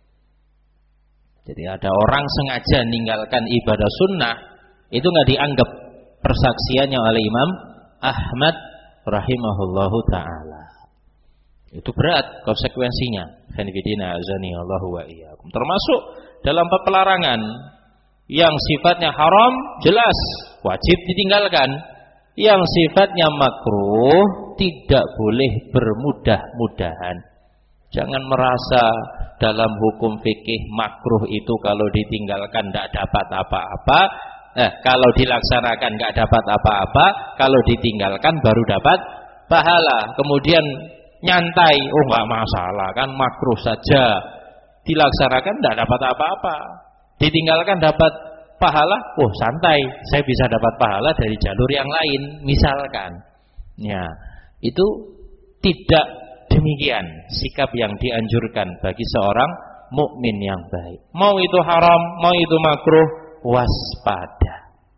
Jadi ada orang sengaja meninggalkan ibadah sunnah, itu nggak dianggap persaksiannya oleh Imam Ahmad rahimahullahu ta'ala. Itu berat konsekuensinya. Hanifidina azani Allahu wa iyyakum. Termasuk dalam pelarangan yang sifatnya haram jelas wajib ditinggalkan. Yang sifatnya makruh tidak boleh bermudah-mudahan. Jangan merasa dalam hukum fikih makruh itu kalau ditinggalkan tidak dapat apa-apa. Eh, kalau dilaksanakan nggak dapat apa-apa, kalau ditinggalkan baru dapat pahala. Kemudian nyantai, oh nggak masalah kan makruh saja, dilaksanakan tidak dapat apa-apa, ditinggalkan dapat pahala, oh santai, saya bisa dapat pahala dari jalur yang lain, misalkan. Ya, itu tidak demikian sikap yang dianjurkan bagi seorang mukmin yang baik. Mau itu haram, mau itu makruh, waspada.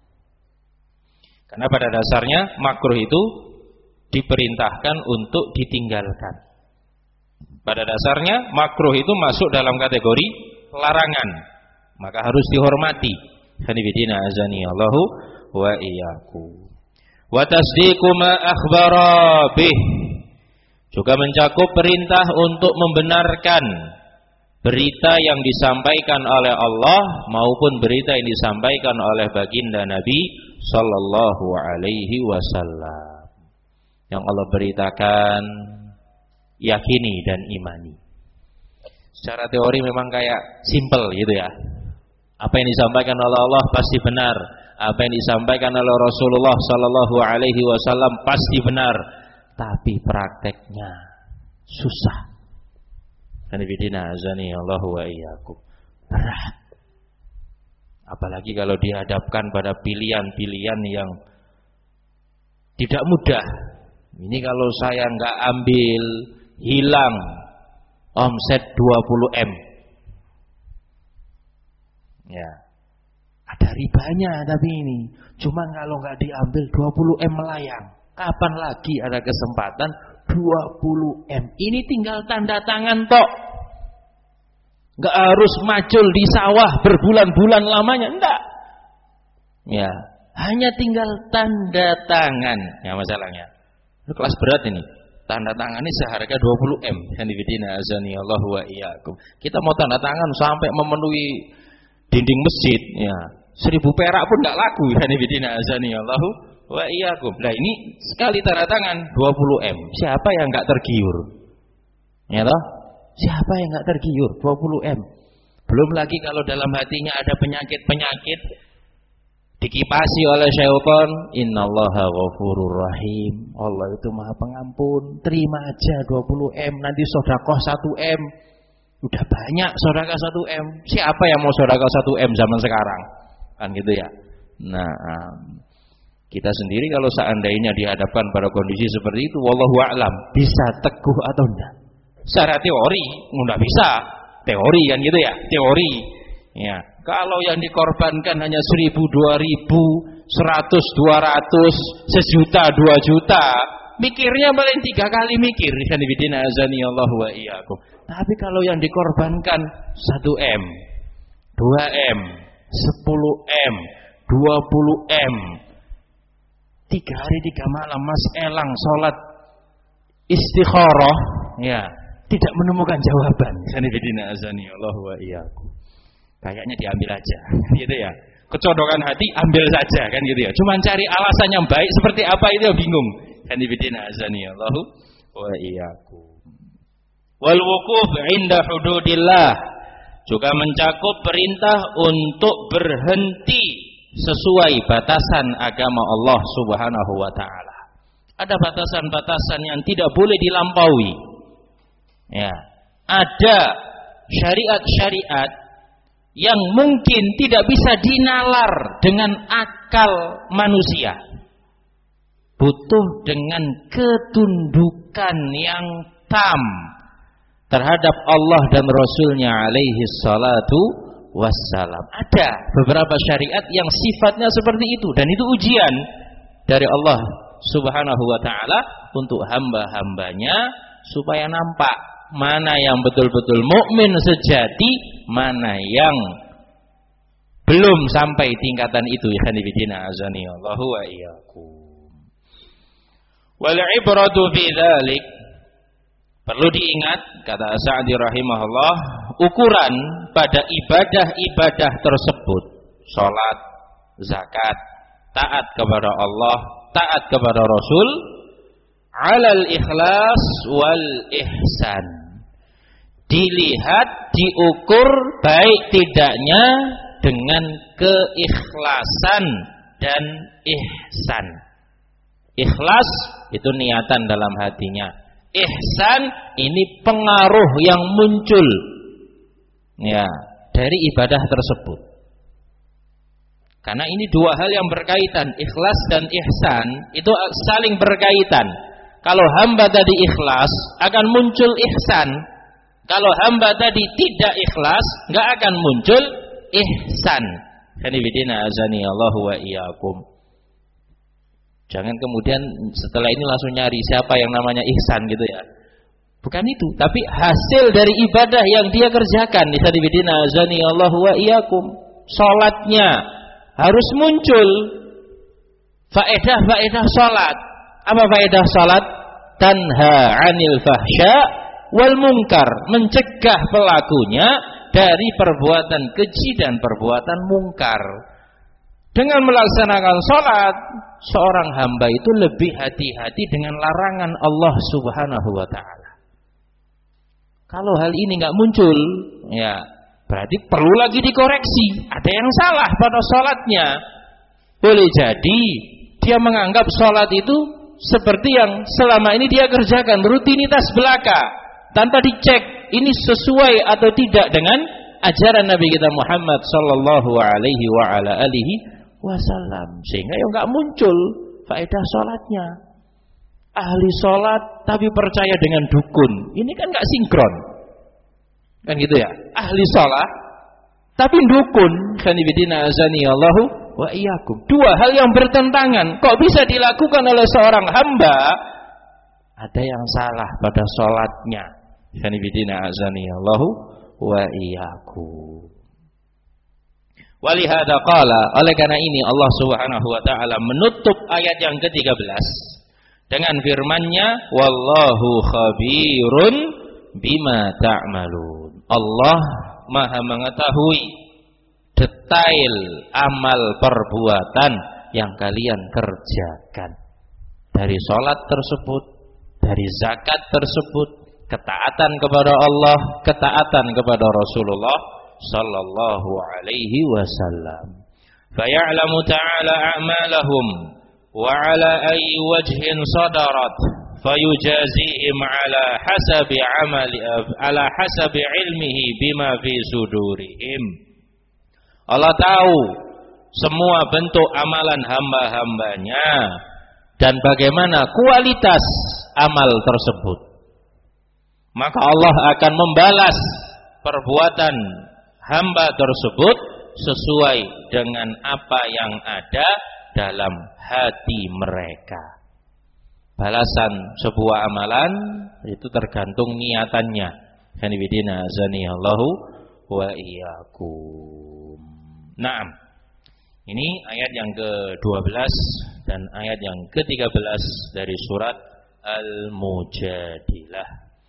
Karena pada dasarnya makruh itu diperintahkan untuk ditinggalkan. Pada dasarnya makruh itu masuk dalam kategori larangan, maka harus dihormati. Hanifidina azani Allahu wa iyyakum. Wa tasdiqu ma akhbara bih, juga mencakup perintah untuk membenarkan berita yang disampaikan oleh Allah maupun berita yang disampaikan oleh baginda Nabi sallallahu alaihi wasallam. Yang Allah beritakan, yakini dan imani. Secara teori memang kayak simple gitu ya. Apa yang disampaikan oleh Allah pasti benar. Apa yang disampaikan oleh Rasulullah sallallahu alaihi wasallam pasti benar. Tapi prakteknya susah. Hanifidina azani Allahu wa iyyakum. Berat. Apalagi kalau dihadapkan pada pilihan-pilihan yang tidak mudah. Ini kalau saya nggak ambil, hilang omset dua puluh M. Ya, ada ribanya tapi ini. Cuma kalau nggak diambil dua puluh M melayang. Kapan lagi ada kesempatan dua puluh M? Ini tinggal tanda tangan tok. Nggak harus macul di sawah berbulan-bulan lamanya, enggak. Ya, hanya tinggal tanda tangan. Ya masalahnya. Itu kelas berat ini. Tanda tangan ini seharga dua puluh M. Hanifidina azani Allahu wa iyyakum. Kita mau tanda tangan sampai memenuhi dinding masjid, ya. Seribu perak pun enggak laku. Hanifidina azani Allahu wa iyyakum. Nah, ini sekali tanda tangan dua puluh M. Siapa yang enggak tergiur? Ya toh? Siapa yang enggak tergiur? dua puluh M. Belum lagi kalau dalam hatinya ada penyakit-penyakit dikipasi oleh syaitan, innallaha ghafurur rahim. Allah itu Maha Pengampun. Terima aja dua puluh M, nanti sedekah satu M. Udah banyak sedekah satu M. Siapa yang mau sedekah satu M zaman sekarang? Kan gitu ya. Nah, kita sendiri kalau seandainya dihadapkan pada kondisi seperti itu, wallahu a'lam, bisa teguh atau enggak? Secara teori enggak bisa. Teori kan gitu ya, teori. Ya. Kalau yang dikorbankan hanya seribu, dua ribu, seratus, dua ratus, sejuta, dua juta, mikirnya paling tiga kali mikir. Hanifidina azani Allahu wa iyyakum. Tapi kalau yang dikorbankan satu M, dua M, sepuluh M, dua puluh M, tiga hari tiga malam Mas Elang sholat istikharah, ya, tidak menemukan jawaban. Hanifidina azani Allahu wa iyyakum. Kayaknya diambil aja, gitu ya. Kecodokan hati ambil saja, kan gitu ya. Cuma cari alasan yang baik seperti apa itu bingung. Hanifidina azani Allahu wa iyyakum. Wal wuquf 'inda hududillah, juga mencakup perintah untuk berhenti sesuai batasan agama Allah Subhanahu wa taala. Ada batasan-batasan yang tidak boleh dilampaui. Ya, ada syariat-syariat yang mungkin tidak bisa dinalar dengan akal manusia. Butuh dengan ketundukan yang tam terhadap Allah dan Rasulnya alaihi salatu wassalam. Ada beberapa syariat yang sifatnya seperti itu, dan itu ujian dari Allah Subhanahu wa ta'ala untuk hamba-hambanya supaya nampak mana yang betul-betul mukmin sejati, mana yang belum sampai tingkatan itu. Hanifidina azani Allahu wa iyyakum. Wal ibratu fi dzalik, Perlu diingat, kata Sa'di rahimahullah, ukuran pada ibadah-ibadah tersebut, salat, zakat, taat kepada Allah, taat kepada Rasul, alal ikhlas wal ihsan. Dilihat, diukur baik tidaknya dengan keikhlasan dan ihsan. Ikhlas itu niatan dalam hatinya. Ihsan ini pengaruh yang muncul ya dari ibadah tersebut. Karena ini dua hal yang berkaitan, ikhlas dan ihsan itu saling berkaitan. Kalau hamba tadi ikhlas, akan muncul ihsan. Kalau hamba tadi tidak ikhlas, enggak akan muncul ihsan. Kanibidina azani Allahu wa iyyakum. Jangan kemudian setelah ini langsung nyari siapa yang namanya ihsan gitu ya. Bukan itu, tapi hasil dari ibadah yang dia kerjakan. Kanibidina azani Allahu wa iyyakum. Salatnya harus muncul faedah-faedah salat. Apa faedah salat? Tanha 'anil fahsya wal munkar, mencegah pelakunya dari perbuatan keji dan perbuatan mungkar. Dengan melaksanakan salat, seorang hamba itu lebih hati-hati dengan larangan Allah Subhanahu wa taala. Kalau hal ini enggak muncul, ya berarti perlu lagi dikoreksi. Ada yang salah pada salatnya. Boleh jadi dia menganggap salat itu seperti yang selama ini dia kerjakan, rutinitas belaka, tanpa dicek ini sesuai atau tidak dengan ajaran Nabi kita Muhammad sallallahu alaihi wa ala alihi wasallam, sehingga ya enggak muncul faedah salatnya. Ahli salat tapi percaya dengan dukun, ini kan enggak sinkron. Kan gitu ya? Ahli salat tapi dukun, kanibidina azani Allahu wa iyyakum. Dua hal yang bertentangan. Kok bisa dilakukan oleh seorang hamba? Ada yang salah pada salatnya. Kanibidina azani Allahu wa iyyakum. Walihada qala, oleh karena ini Allah Subhanahu wa taala menutup ayat yang ke tiga belas dengan firman-Nya, wallahu khabirun bima ta'malun. Allah Maha mengetahui detail amal perbuatan yang kalian kerjakan. Dari salat tersebut, dari zakat tersebut, ketaatan kepada Allah, ketaatan kepada Rasulullah sallallahu alaihi wasallam. Faya'lamu ta'ala a'malahum wa 'ala ayyi wajhin sadarat fayujazihim 'ala hasabi 'amali 'ala hasabi 'ilmihi bima fi sudurihim. Allah tahu semua bentuk amalan hamba-hambanya dan bagaimana kualitas amal tersebut. Maka Allah akan membalas perbuatan hamba tersebut sesuai dengan apa yang ada dalam hati mereka. Balasan sebuah amalan itu tergantung niatannya. Kanibidina azani Allahu wa iyyakum. Naam. Ini ayat yang ke dua belas dan ayat yang ke tiga belas dari surat Al-Mujadilah.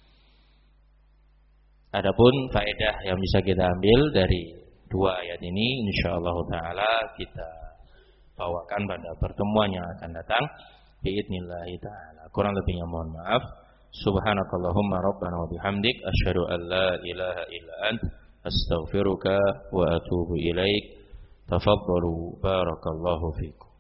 Adapun faedah yang bisa kita ambil dari dua ayat ini, insyaallah taala kita bawakan pada pertemuan yang akan datang biidznillah taala. Kurang lebihnya mohon maaf. Subhanakallahumma rabbana wa bihamdik asyhadu an la ilaha illa ant astaghfiruka wa atubu ilaik. Tafaddalu barakallahu fikum.